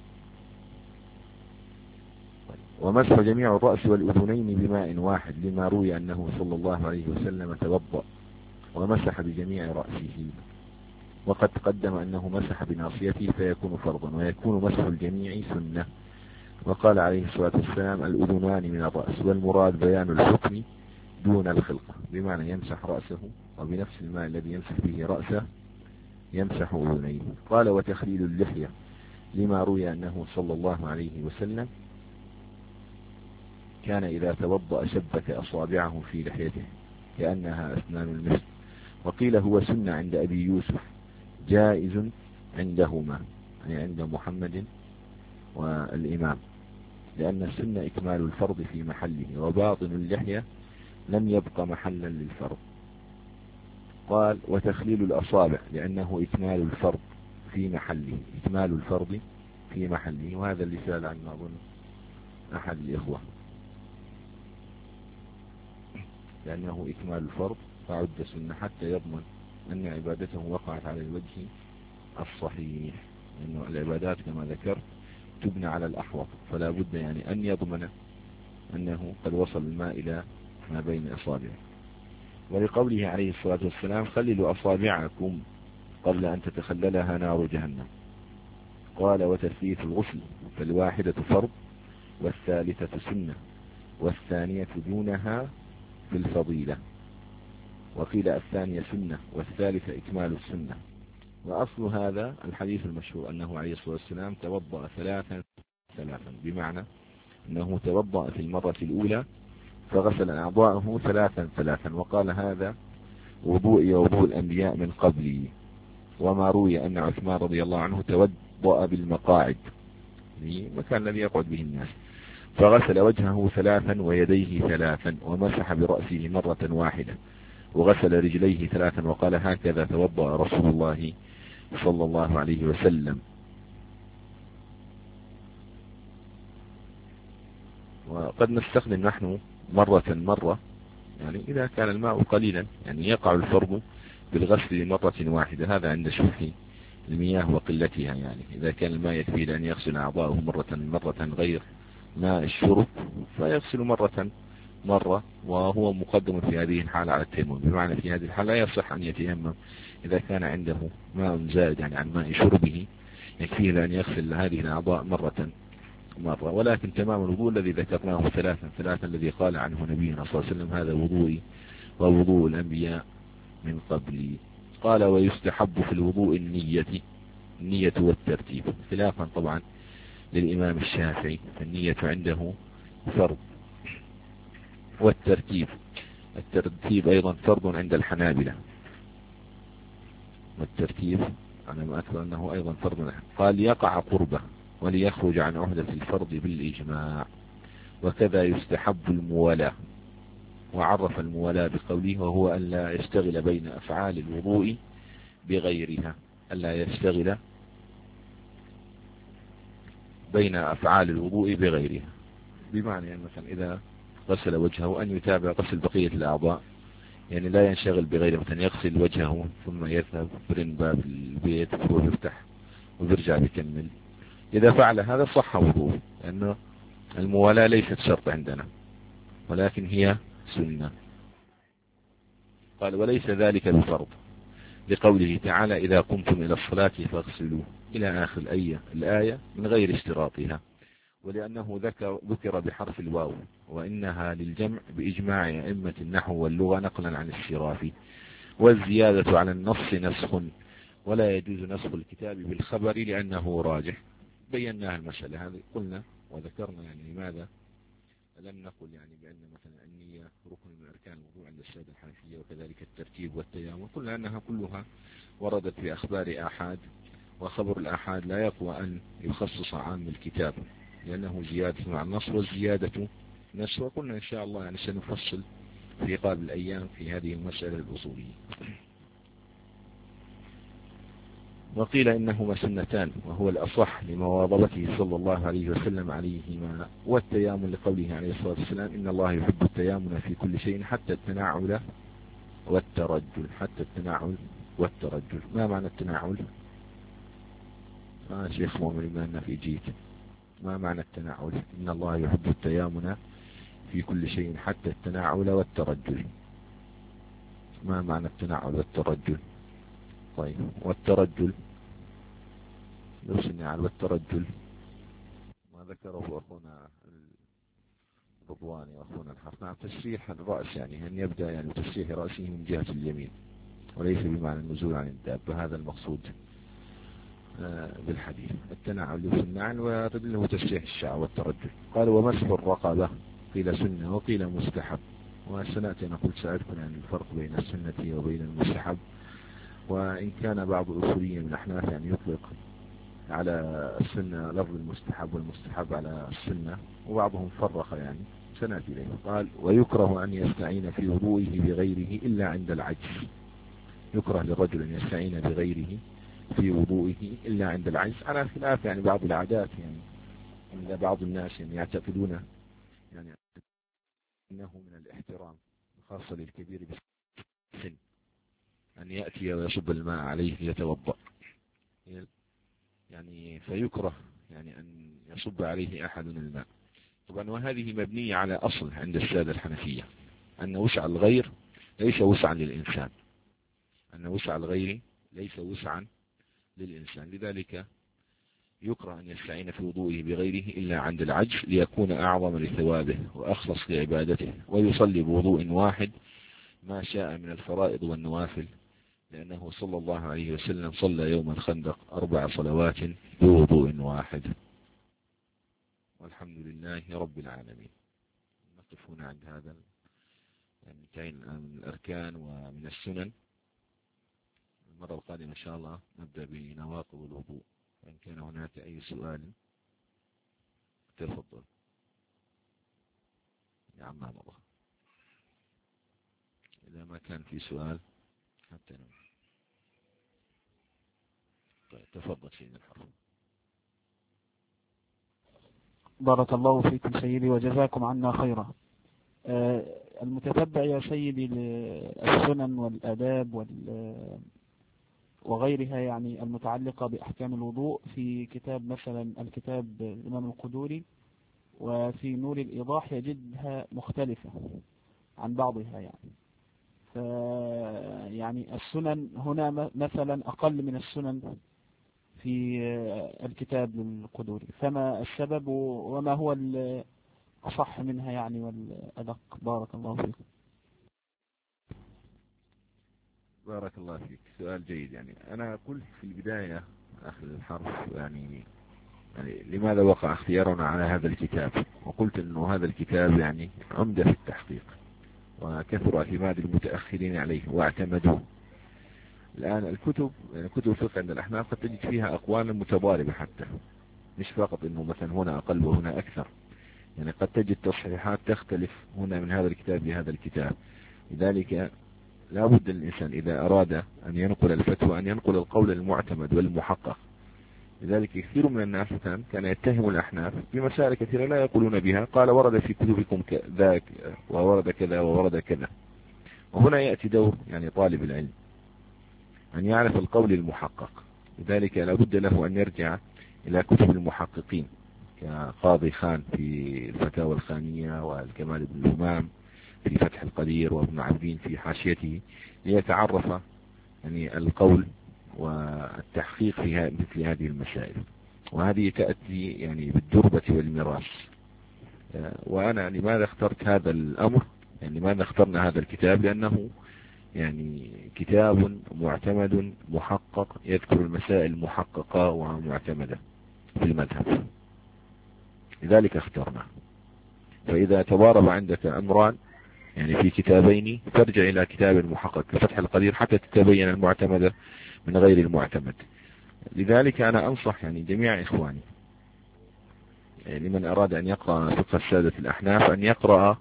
ومسح جميع الرأس والأذنين بماء واحد لما روي أنه صلى الله عليه وسلم توضأ ومسح بجميع رأسه. وقد تقدم أنه مسح بناصيته فيكون فرضا، ويكون مسح الجميع سنة. وقال عليه الصلاة والسلام الأذنان من الرأس، والمراد بيان الحكم دون الخلقة، بمعنى يمسح رأسه وبنفس الماء الذي يمسح به رأسه يمسح أذنيه. قال وتخليل اللحية لما روي أنه صلى الله عليه وسلم كان إذا توضأ شبك أصابعه في لحيته كأنها أسنان المسك. وقيل هو سنة عند أبي يوسف جائز عندهما، يعني عند محمد والإمام، لأن السنة إكمال الفرض في محله، وباطن اللحية لم يبق محلا للفرض. قال وتخليل الأصابع لأنه إكمال الفرض في محله، وهذا اللي سأل عنه أظن أحد الإخوة، لأنه إكمال الفرض فعد سنة حتى يضمن أن عبادته وقعت على الوجه الصحيح، لأنه العبادات كما ذكرت تبنى على الأحوط، فلا بد يعني أن يضمن أنه قد وصل الماء إلى ما بين أصابعه. ولقوله عليه الصلاة والسلام خللوا أصابعكم قبل أن تتخللها نار جهنم. قال وتثليث الغسل، فالواحدة فرض والثالثة سنة والثانية دونها في الفضيلة، وقيل الثانية سنة والثالثة إكمال السنة. وأصل هذا الحديث المشهور أنه عليه الصلاة والسلام توضأ ثلاثا، بمعنى أنه توضأ في المرة الأولى فغسل أعضاءه ثلاثا، وقال هذا وضوء ووضوء الأنبياء من قبلي. وما روي أن عثمان رضي الله عنه توضأ بالمقاعد، المكان الذي يقعد به الناس، فغسل وجهه ثلاثا ويديه ثلاثا ومسح برأسه مرة واحدة وغسل رجليه ثلاثا، وقال هكذا توضأ رسول الله صلى الله عليه وسلم. وقد نستخدم نحن مرة، يعني إذا كان الماء قليلا، يعني يقع الفرض بالغسل مرة واحدة، هذا عند شح المياه وقلتها. يعني إذا كان الماء يكفي لأن يغسل أعضاءه مرة غير ماء الشرب فيغسل مرة، وهو مقدم في هذه الحالة على التيمم، بمعنى في هذه الحالة لا يصح أن يتيمم إذا كان عنده ماء زائد يعني عن ماء شربه يكفيه لأن يغسل هذه الأعضاء مرة. ولكن تمام الوضوء الذي ذكرناه ثلاثا الذي قال عنه نبينا صلى الله عليه وسلم هذا وضوئي ووضوء الأنبياء من قبلي. قال ويستحب في الوضوء النية والترتيب، خلافا طبعا للإمام الشافعي، فالنية عنده فرض، والترتيب أيضا فرض عند الحنابلة، والترتيب على ما أذكر أنه أيضا فرض. قال يقع قربه وليخرج عن عهدة الفرض بالإجماع. وكذا يستحب الموالاة، وعرف الموالاة بقوله وهو أن لا يشتغل بين أفعال الوضوء بغيرها، ألا يشتغل بين أفعال الوضوء بغيرها، بمعنى يعني مثلا إذا غسل وجهه أن يتابع غسل بقية الأعضاء، يعني لا ينشغل بغيره، مثلا يغسل وجهه ثم يذهب برن باب البيت ويفتح ويرجع يكمل. إذا فعل هذا صح وضوءه، لأنه الموالاة ليست شرط عندنا ولكن هي سنة. قال وليس ذلك بفرض، لقوله تعالى إذا قمتم إلى الصلاة فاغسلوا إلى آخر الآية من غير اشتراطها، ولأنه ذكر بحرف الواو، وإنها للجمع بإجماع أئمة النحو واللغة نقلا عن الشرافي. والزيادة على النص نسخ، ولا يجوز نسخ الكتاب بالخبر لأنه راجح. بيناها المسألة هذه، قلنا وذكرنا يعني لماذا لم نقل يعني بأن مثلا النية ركن من أركان الوضوء عند السادة الحنفية، وكذلك الترتيب والتيامن، قلنا أنها كلها وردت بأخبار آحاد، وخبر الآحاد لا يقوى أن يخصص عام الكتاب لأنه زيادة مع النص، والزيادة نسخ. وقلنا إن شاء الله يعني سنفصل في قابل الأيام في هذه المسألة الأصولية. وقيل إنهما سنتان وهو الأصح لمواظبته صلى الله عليه وسلم عليهما، والتيامن لقوله عليه الصلاة والسلام إن الله يحب التيامن في كل شيء حتى التناعل والترجل. ما معنى التناعل؟ شيخ مؤمن بما أننا في جيت، ما معنى التناعل؟ إن الله يحب التيامن في كل شيء حتى التناعل والترجل. ما معنى التناعل والترجل؟ طيب والترجل يوصلني على الترجل ما ذكره أخونا الرضواني وأخونا الحرف. نعم تسريح الرأس، يعني أن يبدأ يعني تسريح رأسه من جهة اليمين، وليس بمعنى النزول عن الدابة، هذا المقصود بالحديث. التناعل يوصلنا والرجل هو تسريح الشعر والترجل. قال ومسح الرقبة قيل سنة وقيل مستحب. وسنأتي أنا قلت سأذكر عن الفرق بين السنة وبين المستحب، وإن كان بعض الأصوليين من الأحناف يعني يطلق على السنة لفظ المستحب والمستحب على السنة، وبعضهم فرق يعني سنأتي إليه. قال ويكره أن يستعين في وضوئه بغيره إلا عند العجز. يكره للرجل أن يستعين بغيره في وضوئه إلا عند العجز، على خلاف يعني بعض العادات، يعني عند بعض الناس يعني يعتقدون يعني أنه من الاحترام خاصة للكبير بالسن أن يأتي ويصب الماء عليه يتوضأ، يعني فيكره يعني أن يصب عليه أحد الماء. طبعا وهذه مبنية على أصل عند السادة الحنفية أن وسع الغير ليس وسعا للإنسان، أن وسع الغير ليس وسعا للإنسان. لذلك يكره أن يستعين في وضوئه بغيره إلا عند العجز ليكون أعظم لثوابه وأخلص لعبادته، ويصلي بوضوء واحد ما شاء من الفرائض والنوافل، لأنه صلى الله عليه وسلم صلى يوم الخندق 4 صلوات بوضوء واحد. والحمد لله رب العالمين. نقف هنا عند هذا، يعني انتهينا الآن من الأركان ومن السنن. المرة القادمة إن شاء الله نبدأ بنواقض الوضوء. إن كان هناك أي سؤال تفضل يا عم الله. إذا ما كان في سؤال حتى نمشي. طيب تفضل سيدنا الحرب. بارك الله فيكم سيدي وجزاكم عنا خيرا. المتتبع يا سيدي للسنن والآداب وغيرها يعني المتعلقة بأحكام الوضوء في كتاب مثلا الكتاب الإمام القدوري وفي نور الإيضاح يجدها مختلفة عن بعضها يعني السنن هنا مثلا أقل من السنن في الكتاب للقدوري، فما السبب وما هو الأصح منها يعني والأدق؟ بارك الله فيك. بارك الله فيك، سؤال جيد. يعني أنا قلت في البداية أخذ الحرف يعني لماذا وقع اختيارنا على هذا الكتاب، وقلت أنه هذا الكتاب يعني عمدة في التحقيق، وكثر اعتماد المتأخرين عليه واعتمدوه. الآن الكتب كتب الفقه عند الأحناف قد تجد فيها أقوالا متضاربة، حتى مش فقط أنه مثلا هنا أقل وهنا أكثر، يعني قد تجد تصحيحات تختلف هنا من هذا الكتاب لهذا الكتاب. لذلك لا بد للإنسان إذا أراد أن ينقل الفتوى أن ينقل القول المعتمد والمحقق. لذلك كثير من الناس كان يتهم الأحناف بمسائل كثيرة لا يقولون بها، قال ورد في كتبكم ذاك وورد كذا وورد كذا. وهنا يأتي دور يعني طالب العلم أن يعرف القول المحقق. لذلك لا بد له أن يرجع إلى كتب المحققين كقاضي خان في الفتاوى الخانية، والكمال بن الهمام في فتح القدير، وابن عابدين في حاشيته، ليتعرف يعني القول والتحقيق في مثل هذه المسائل. وهذه تأتي يعني بالدربة والمراس. وأنا لماذا اخترت هذا الأمر، يعني لماذا اخترنا هذا الكتاب؟ لأنه يعني كتاب معتمد محقق يذكر المسائل محققة ومعتمدة في المذهب، لذلك اخترنا. فإذا تضارب عندك أمران يعني في كتابين ترجع إلى كتاب محقق كفتح القدير حتى تتبين المعتمد من غير المعتمد. لذلك أنا أنصح يعني جميع إخواني يعني لمن أراد أن يقرأ فقه السادة الأحناف أن يقرأ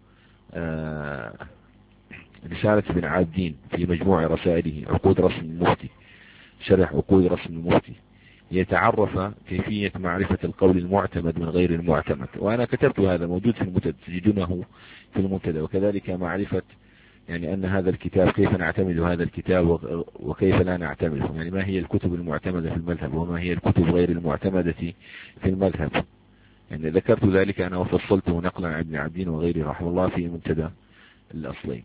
رسالة ابن عابدين في مجموع رسائله عقود رسم المفتي، شرح عقود رسم المفتي، يتعرف كيفية معرفة القول المعتمد من غير المعتمد. وأنا كتبت هذا موجود في المنتدى، تجدونه في المنتدى. وكذلك معرفة يعني أن هذا الكتاب كيف نعتمد هذا الكتاب وكيف لا نعتمده، يعني ما هي الكتب المعتمدة في المذهب وما هي الكتب غير المعتمدة في المذهب. يعني ذكرت ذلك أنا وفصلته نقلا عن ابن عابدين وغيره رحمه الله في منتدى الأصلين.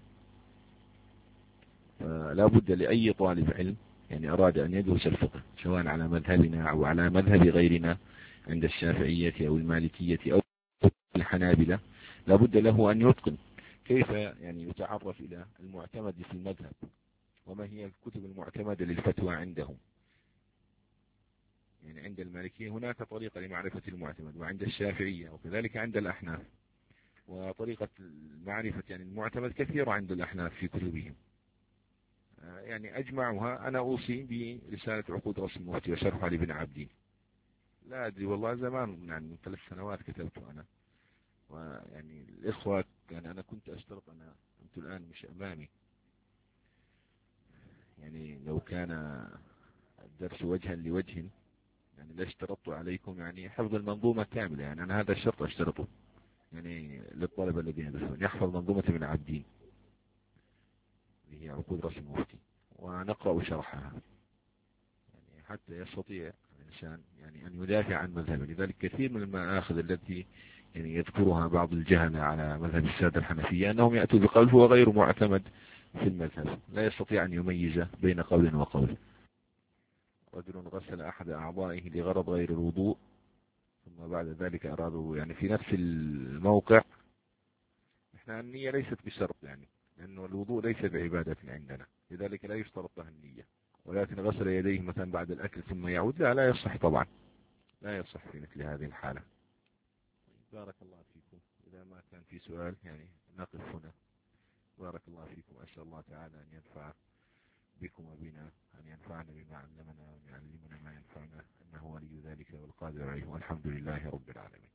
لا بد لأي طالب علم يعني أراد أن يدرس الفقه سواء على مذهبنا أو على مذهب غيرنا عند الشافعية أو المالكية أو الحنابلة، لا بد له أن يتقن كيف يعني يتعرف إلى المعتمد في المذهب وما هي الكتب المعتمدة للفتوى عندهم. يعني عند المالكية هناك طريقة لمعرفة المعتمد، وعند الشافعية وكذلك عند الأحناف، وطريقة معرفة يعني المعتمد كثيرة عند الأحناف في كتبهم. يعني أجمعها أنا أوصي برسالة عقود رسم المفتي وشرحها لابن عابدين. لا أدري والله زمان يعني من 3 سنوات كتبته أنا. ويعني الإخوة يعني أنا كنت أشترط، أنت الآن مش أمامي، يعني لو كان الدرس وجها لوجه يعني لا اشترطت عليكم يعني حفظ المنظومة كاملة. يعني أنا هذا الشرط اشترطه يعني للطلبة الذين يدرسون يحفظ منظومة ابن عابدين اللي هي عقود رسم المفتي ونقرأ شرحها يعني حتى يستطيع الإنسان يعني أن يدافع عن مذهبه. لذلك كثير من المآخذ التي يعني يذكرها بعض الجهلة على مذهب السادة الحنفية أنهم يأتوا بقول هو غير معتمد في المذهب، لا يستطيع أن يميز بين قول وقول. رجل غسل أحد أعضائه لغرض غير الوضوء ثم بعد ذلك أرادوا يعني في نفس الموقع، إحنا النية ليست بشرط يعني، لأنه الوضوء ليس بعبادة عندنا، لذلك لا يشترط لها النية. ولكن غسل يديه مثلا بعد الأكل ثم يعود، لا يصح طبعا، لا يصح في مثل هذه الحالة. بارك الله فيكم. إذا ما كان في سؤال يعني نقف هنا. بارك الله فيكم. أسأل الله تعالى أن ينفع بكم وبنا، أن ينفعنا بما علمنا وأن يعلمنا ما ينفعنا، إنه ولي ذلك والقادر عليه، والحمد لله رب العالمين.